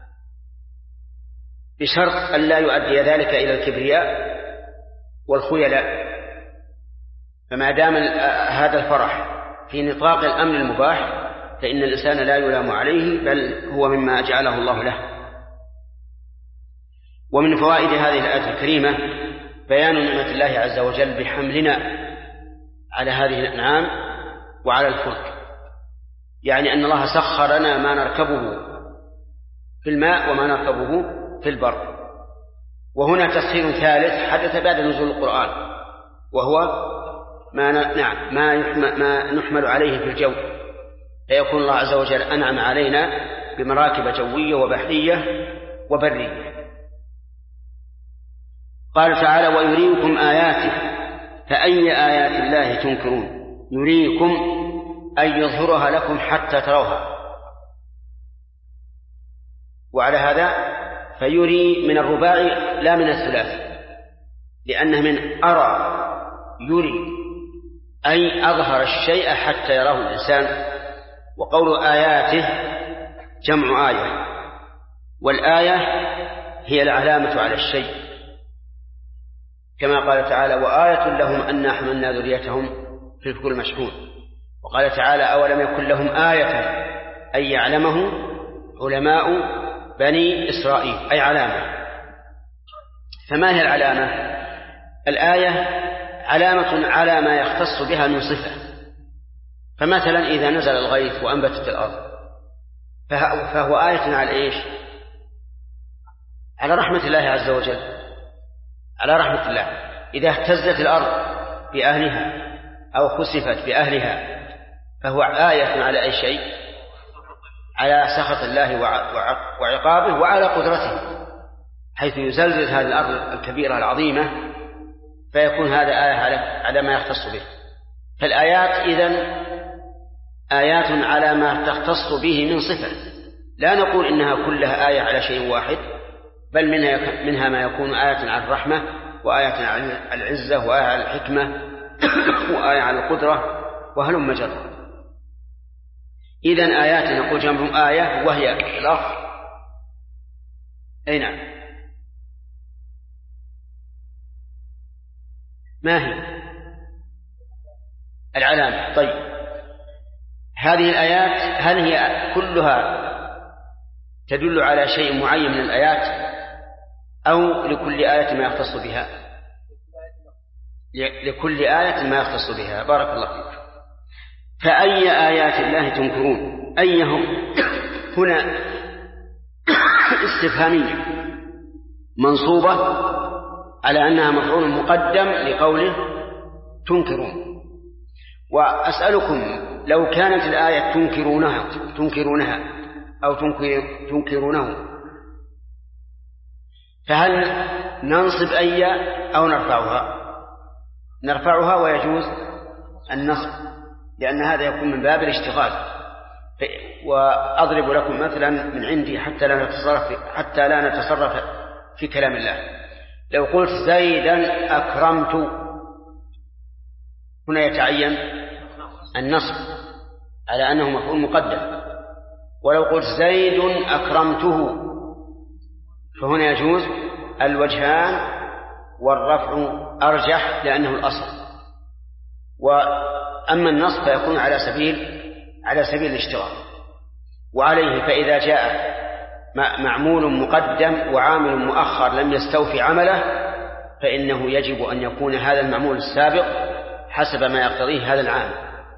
بشرط أن لا يؤدي ذلك إلى الكبرياء والخيلاء. فما دام هذا الفرح في نطاق الأمن المباح فإن الإنسان لا يلام عليه، بل هو مما جعله الله له. ومن فوائد هذه الآية الكريمة بيان نعمة الله عز وجل بحملنا على هذه الأنعام وعلى الفلك، يعني أن الله سخر لنا ما نركبه في الماء وما نركبه في البر. وهنا تسخير ثالث حدث بعد نزول القرآن، وهو ما نحمل عليه في الجو، فيكون الله عز وجل أنعم علينا بمراكب جوية وبحرية وبرية. قال تعالى: ويريكم آياته فأي آيات الله تنكرون. يريكم أن يظهرها لكم حتى تروها، وعلى هذا فيري من الرباعي لا من الثلاثي، لأنه من أرى يري أي أظهر الشيء حتى يراه الإنسان. وقول آياته جمع آية، والآية هي العلامة على الشيء، كما قال تعالى: وآية لهم أنا حملنا ذريتهم في الفلك المشحون. وقال تعالى: أولم يكن لهم آية أن يعلمه علماء بني إسرائيل، أي علامة. فما هي العلامة؟ الآية علامة على ما يختص بها من صفة. فمثلا إذا نزل الغيث وأنبتت الأرض فهو آية على إيش؟ على رحمة الله عز وجل، على رحمة الله. إذا اهتزت الأرض بأهلها أو خسفت بأهلها فهو آية على أي شيء؟ على سخط الله وعقابه وعلى قدرته، حيث يزلزل هذه الأرض الكبيرة العظيمة، فيكون هذا آية على ما يختص به. فالآيات إذن آيات على ما تختص به من صفة، لا نقول إنها كلها آية على شيء واحد، بل منها ما يكون آية على الرحمة، وآية على العزة، وآية على الحكمة، وآية على القدرة، وهلم جرا. إذن آيات نقول جمع آية وهي الأرض. أي نعم. ما هي العلامة؟ طيب، هذه الآيات هل هي كلها تدل على شيء معين من الآيات، أو لكل آية ما يختص بها؟ لكل آية ما يختص بها. بارك الله فيك. فأي آيات الله تنكرون؟ أيهم هنا استفهامية منصوبة على أنها مفعول مقدم لقوله تنكرون. وأسألكم، لو كانت الآية تنكرونها أو تنكرونه، فهل ننصب أي أو نرفعها؟ نرفعها، ويجوز النصب، لأن هذا يكون من باب الاشتغال. وأضرب لكم مثلا من عندي حتى لا نتصرف في كلام الله. لو قلت زيدا أكرمت، هنا يتعين النصب على أنه مفعول مقدم. ولو قلت زيد أكرمته، فهنا يجوز الوجهان، والرفع أرجح لأنه الأصل. وأما النصب فيكون على سبيل الاشتغال. وعليه فإذا جاء معمول مقدم وعامل مؤخر لم يستوفي عمله، فإنه يجب أن يكون هذا المعمول السابق حسب ما يقتضيه هذا العامل.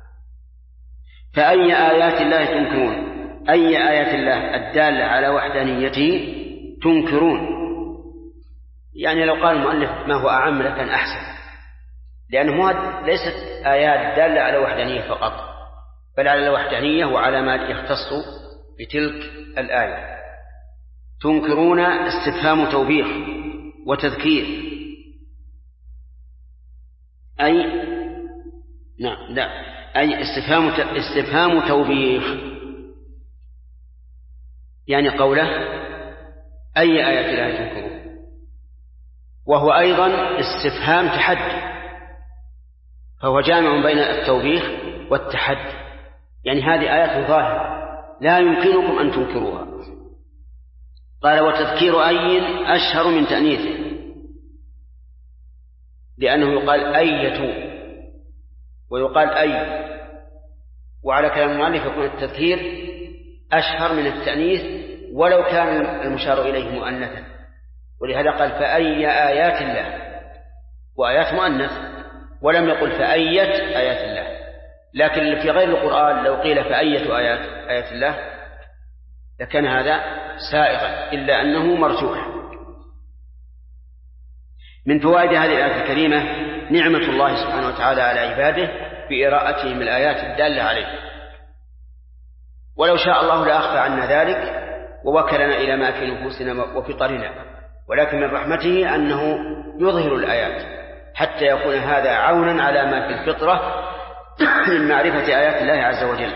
فأي آيات الله تنكرون؟ أي آيات الله الدالة على وحدانيته تنكرون؟ يعني لو قال المؤلف ما هو أعم لكان أحسن، لأنه ليست آيات دالة على وحدانية فقط، بل على الوحدانية وعلى ما يختص بتلك الآية. تنكرون استفهام توبيخ وتذكير، أي نعم لا أي استفهام توبيخ، يعني قوله أي آيات الله تنكرون، وهو أيضا استفهام تحدي، فهو جامع بين التوبيخ والتحدي. يعني هذه آيات ظاهرة لا يمكنكم أن تنكروها. قال وتذكير أي أشهر من تأنيثه، لأنه يقال أية ويقال أي، وعلى كلام المؤلف يكون التذكير أشهر من التأنيث ولو كان المشار إليه مؤنثا. ولهذا قال فأي آيات الله، وآيات مؤنث، ولم يقل فأية آيات الله. لكن في غير القرآن لو قيل فأية آيات الله لكان هذا سائغا، إلا أنه مرجوح. من فوائد هذه الآية الكريمة نعمة الله سبحانه وتعالى على عباده بإراءتهم الآيات الدالة عليه، ولو شاء الله لأخفى عنا ذلك ووكلنا إلى ما في نفوسنا وفطرنا، ولكن من رحمته أنه يظهر الآيات حتى يكون هذا عونا على ما في الفطرة من معرفة آيات الله عز وجل.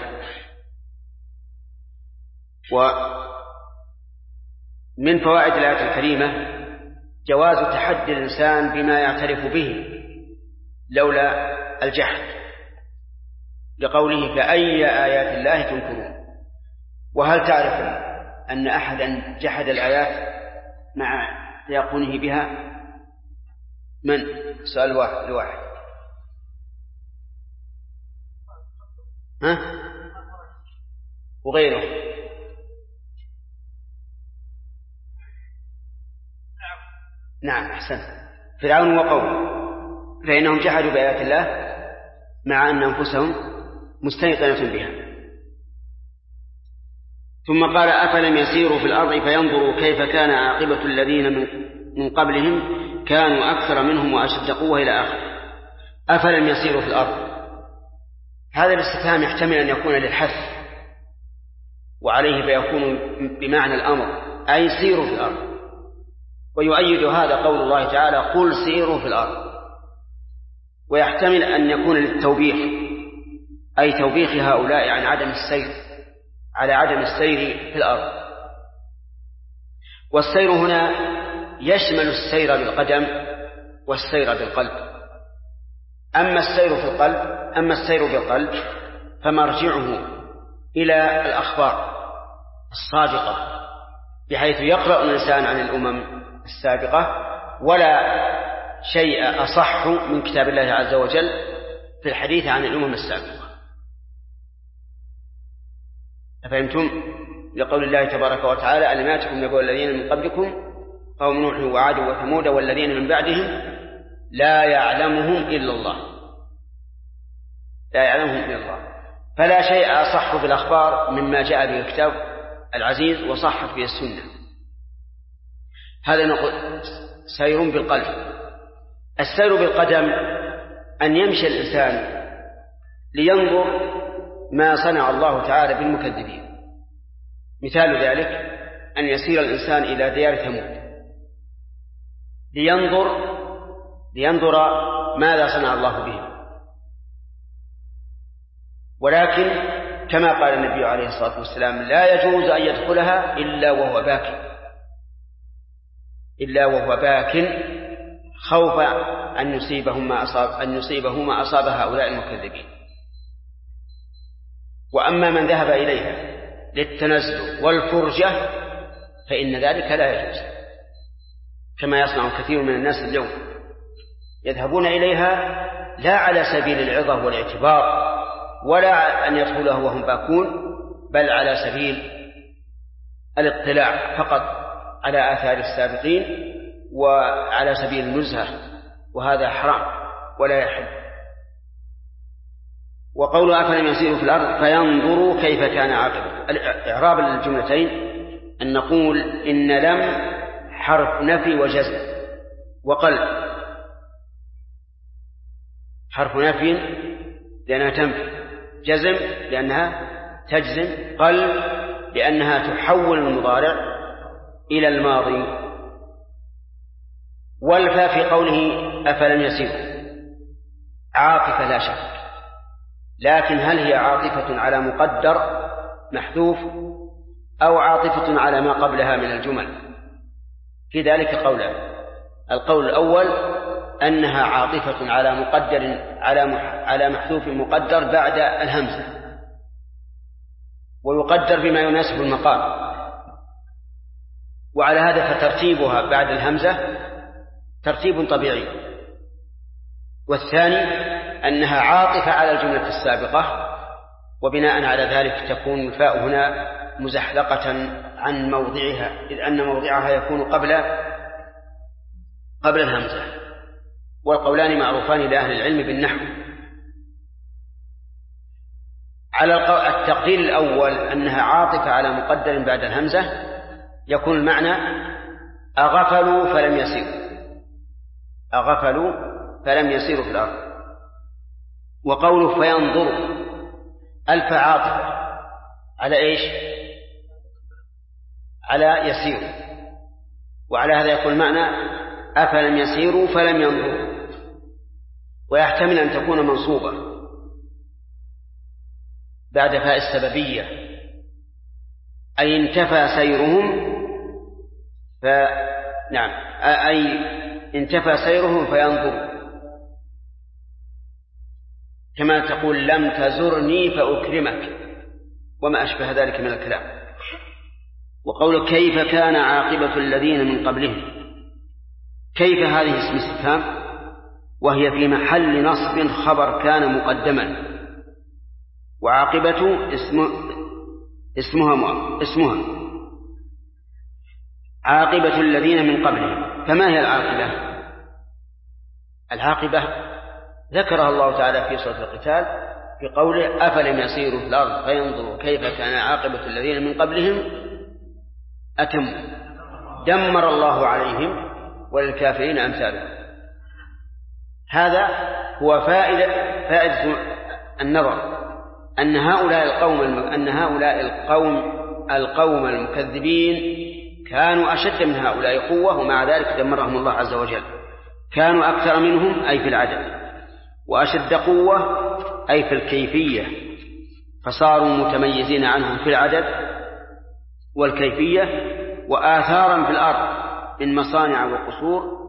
ومن فوائد الآية الكريمة جواز تحدي الإنسان بما يعترف به لولا الجحد، لقوله فأي آيات الله تنكرون. وهل تعرف أن أحدا جحد الآيات مع تيقنه بها؟ من؟ سؤال واحد. ها؟ وغيره؟ نعم أحسنت، فرعون وقومه، فإنهم جحدوا بآيات الله مع أن أنفسهم مستيقنة بها. ثم قال أفلم يسيروا في الأرض فينظروا كيف كان عاقبة الذين من قبلهم كانوا أكثر منهم وأشد قوة إلى آخره. أفلم يسيروا في الأرض، هذا الاستفهام يحتمل أن يكون للحث وعليه فيكون بمعنى الأمر، أي سيروا في الأرض. ويؤيد هذا قول الله تعالى قل سيروا في الأرض، ويحتمل أن يكون للتوبيخ، أي توبيخ هؤلاء عن عدم السير في الأرض. والسير هنا يشمل السير بالقدم والسير بالقلب. أما السير بالقلب فمرجعه إلى الأخبار الصادقة، بحيث يقرأ الإنسان عن الأمم السابقة، ولا شيء أصح من كتاب الله عز وجل في الحديث عن الأمم السابقة. أفهمتم؟ لقول الله تبارك وتعالى ألم يأتكم نبأ الذين من قبلكم قوم نوح وعاد وثمود والذين من بعدهم لا يعلمهم إلا الله. فلا شيء أصح في الأخبار مما جاء به الكتاب العزيز وصحت به السنة. هذا نقول سير بالقلب. السير بالقدم أن يمشي الإنسان لينظر ما صنع الله تعالى بالمكذبين. مثال ذلك أن يسير الإنسان إلى ديار ثمود لينظر ماذا صنع الله بهم. ولكن كما قال النبي عليه الصلاة والسلام لا يجوز أن يدخلها إلا وهو باك خوف أن يصيبه ما أصاب هؤلاء المكذبين. وأما من ذهب إليها للتنزل والفرجة فإن ذلك لا يجوز، كما يصنع كثير من الناس اليوم، يذهبون إليها لا على سبيل العظة والاعتبار ولا أن يدخلها وهم باكون، بل على سبيل الاطلاع فقط على آثار السابقين وعلى سبيل النزهة، وهذا حرام ولا يحل. وقول أفلم يسيروا في الأرض فينظروا كيف كان عاقبة. إعراب الجملتين أن نقول إن لم حرف نفي وجزم، وقلب حرف نفي لأنها تنفي، جزم لأنها تجزم، قلب لأنها تحول المضارع إلى الماضي. والفاء في قوله أفلم يسيروا عاطفة لا شك، لكن هل هي عاطفة على مقدر محذوف أو عاطفة على ما قبلها من الجمل؟ في ذلك قولان. القول الأول أنها عاطفة على مقدر على محذوف مقدر بعد الهمزة، ويقدر بما يناسب المقام، وعلى هذا فترتيبها بعد الهمزة ترتيب طبيعي. والثاني أنها عاطفة على الجملة السابقة، وبناء على ذلك تكون الفاء هنا مزحلقة عن موضعها، إذ أن موضعها يكون قبل الهمزة. والقولان معروفان لأهل العلم بالنحو. على التقدير الأول أنها عاطفة على مقدر بعد الهمزة يكون المعنى أغفلوا فلم يسيروا، أغفلوا فلم يسيروا في الأرض. وقوله فينظروا ألف عاطفة على إيش؟ على يسيروا، وعلى هذا يكون معنى أفلم يسيروا فلم ينظروا، ويحتمل أن تكون منصوبة بعد فاء السببية، أي انتفى سيرهم نعم، أي انتفى سيرهم فينظروا، كما تقول لم تزرني فأكرمك وما أشبه ذلك من الكلام. وقول كيف كان عاقبة الذين من قبلهم، كيف هذه اسم استفهام وهي في محل نصب خبر كان مقدما، وعاقبة اسمها عاقبة الذين من قبلهم. فما هي العاقبة؟ العاقبة ذكرها الله تعالى في سورة القتال في قوله أفلم يسيروا في الأرض فينظروا كيف كان عاقبة الذين من قبلهم أتموا دمر الله عليهم وللكافرين أمثالهم. هذا هو فائدة النظر، أن هؤلاء القوم المكذبين كانوا أشد من هؤلاء قوة، ومع ذلك دمرهم الله عز وجل. كانوا أكثر منهم أي في العدد، وأشد قوة أي في الكيفية، فصاروا متميزين عنهم في العدد والكيفية، وآثارا في الأرض من مصانع وقصور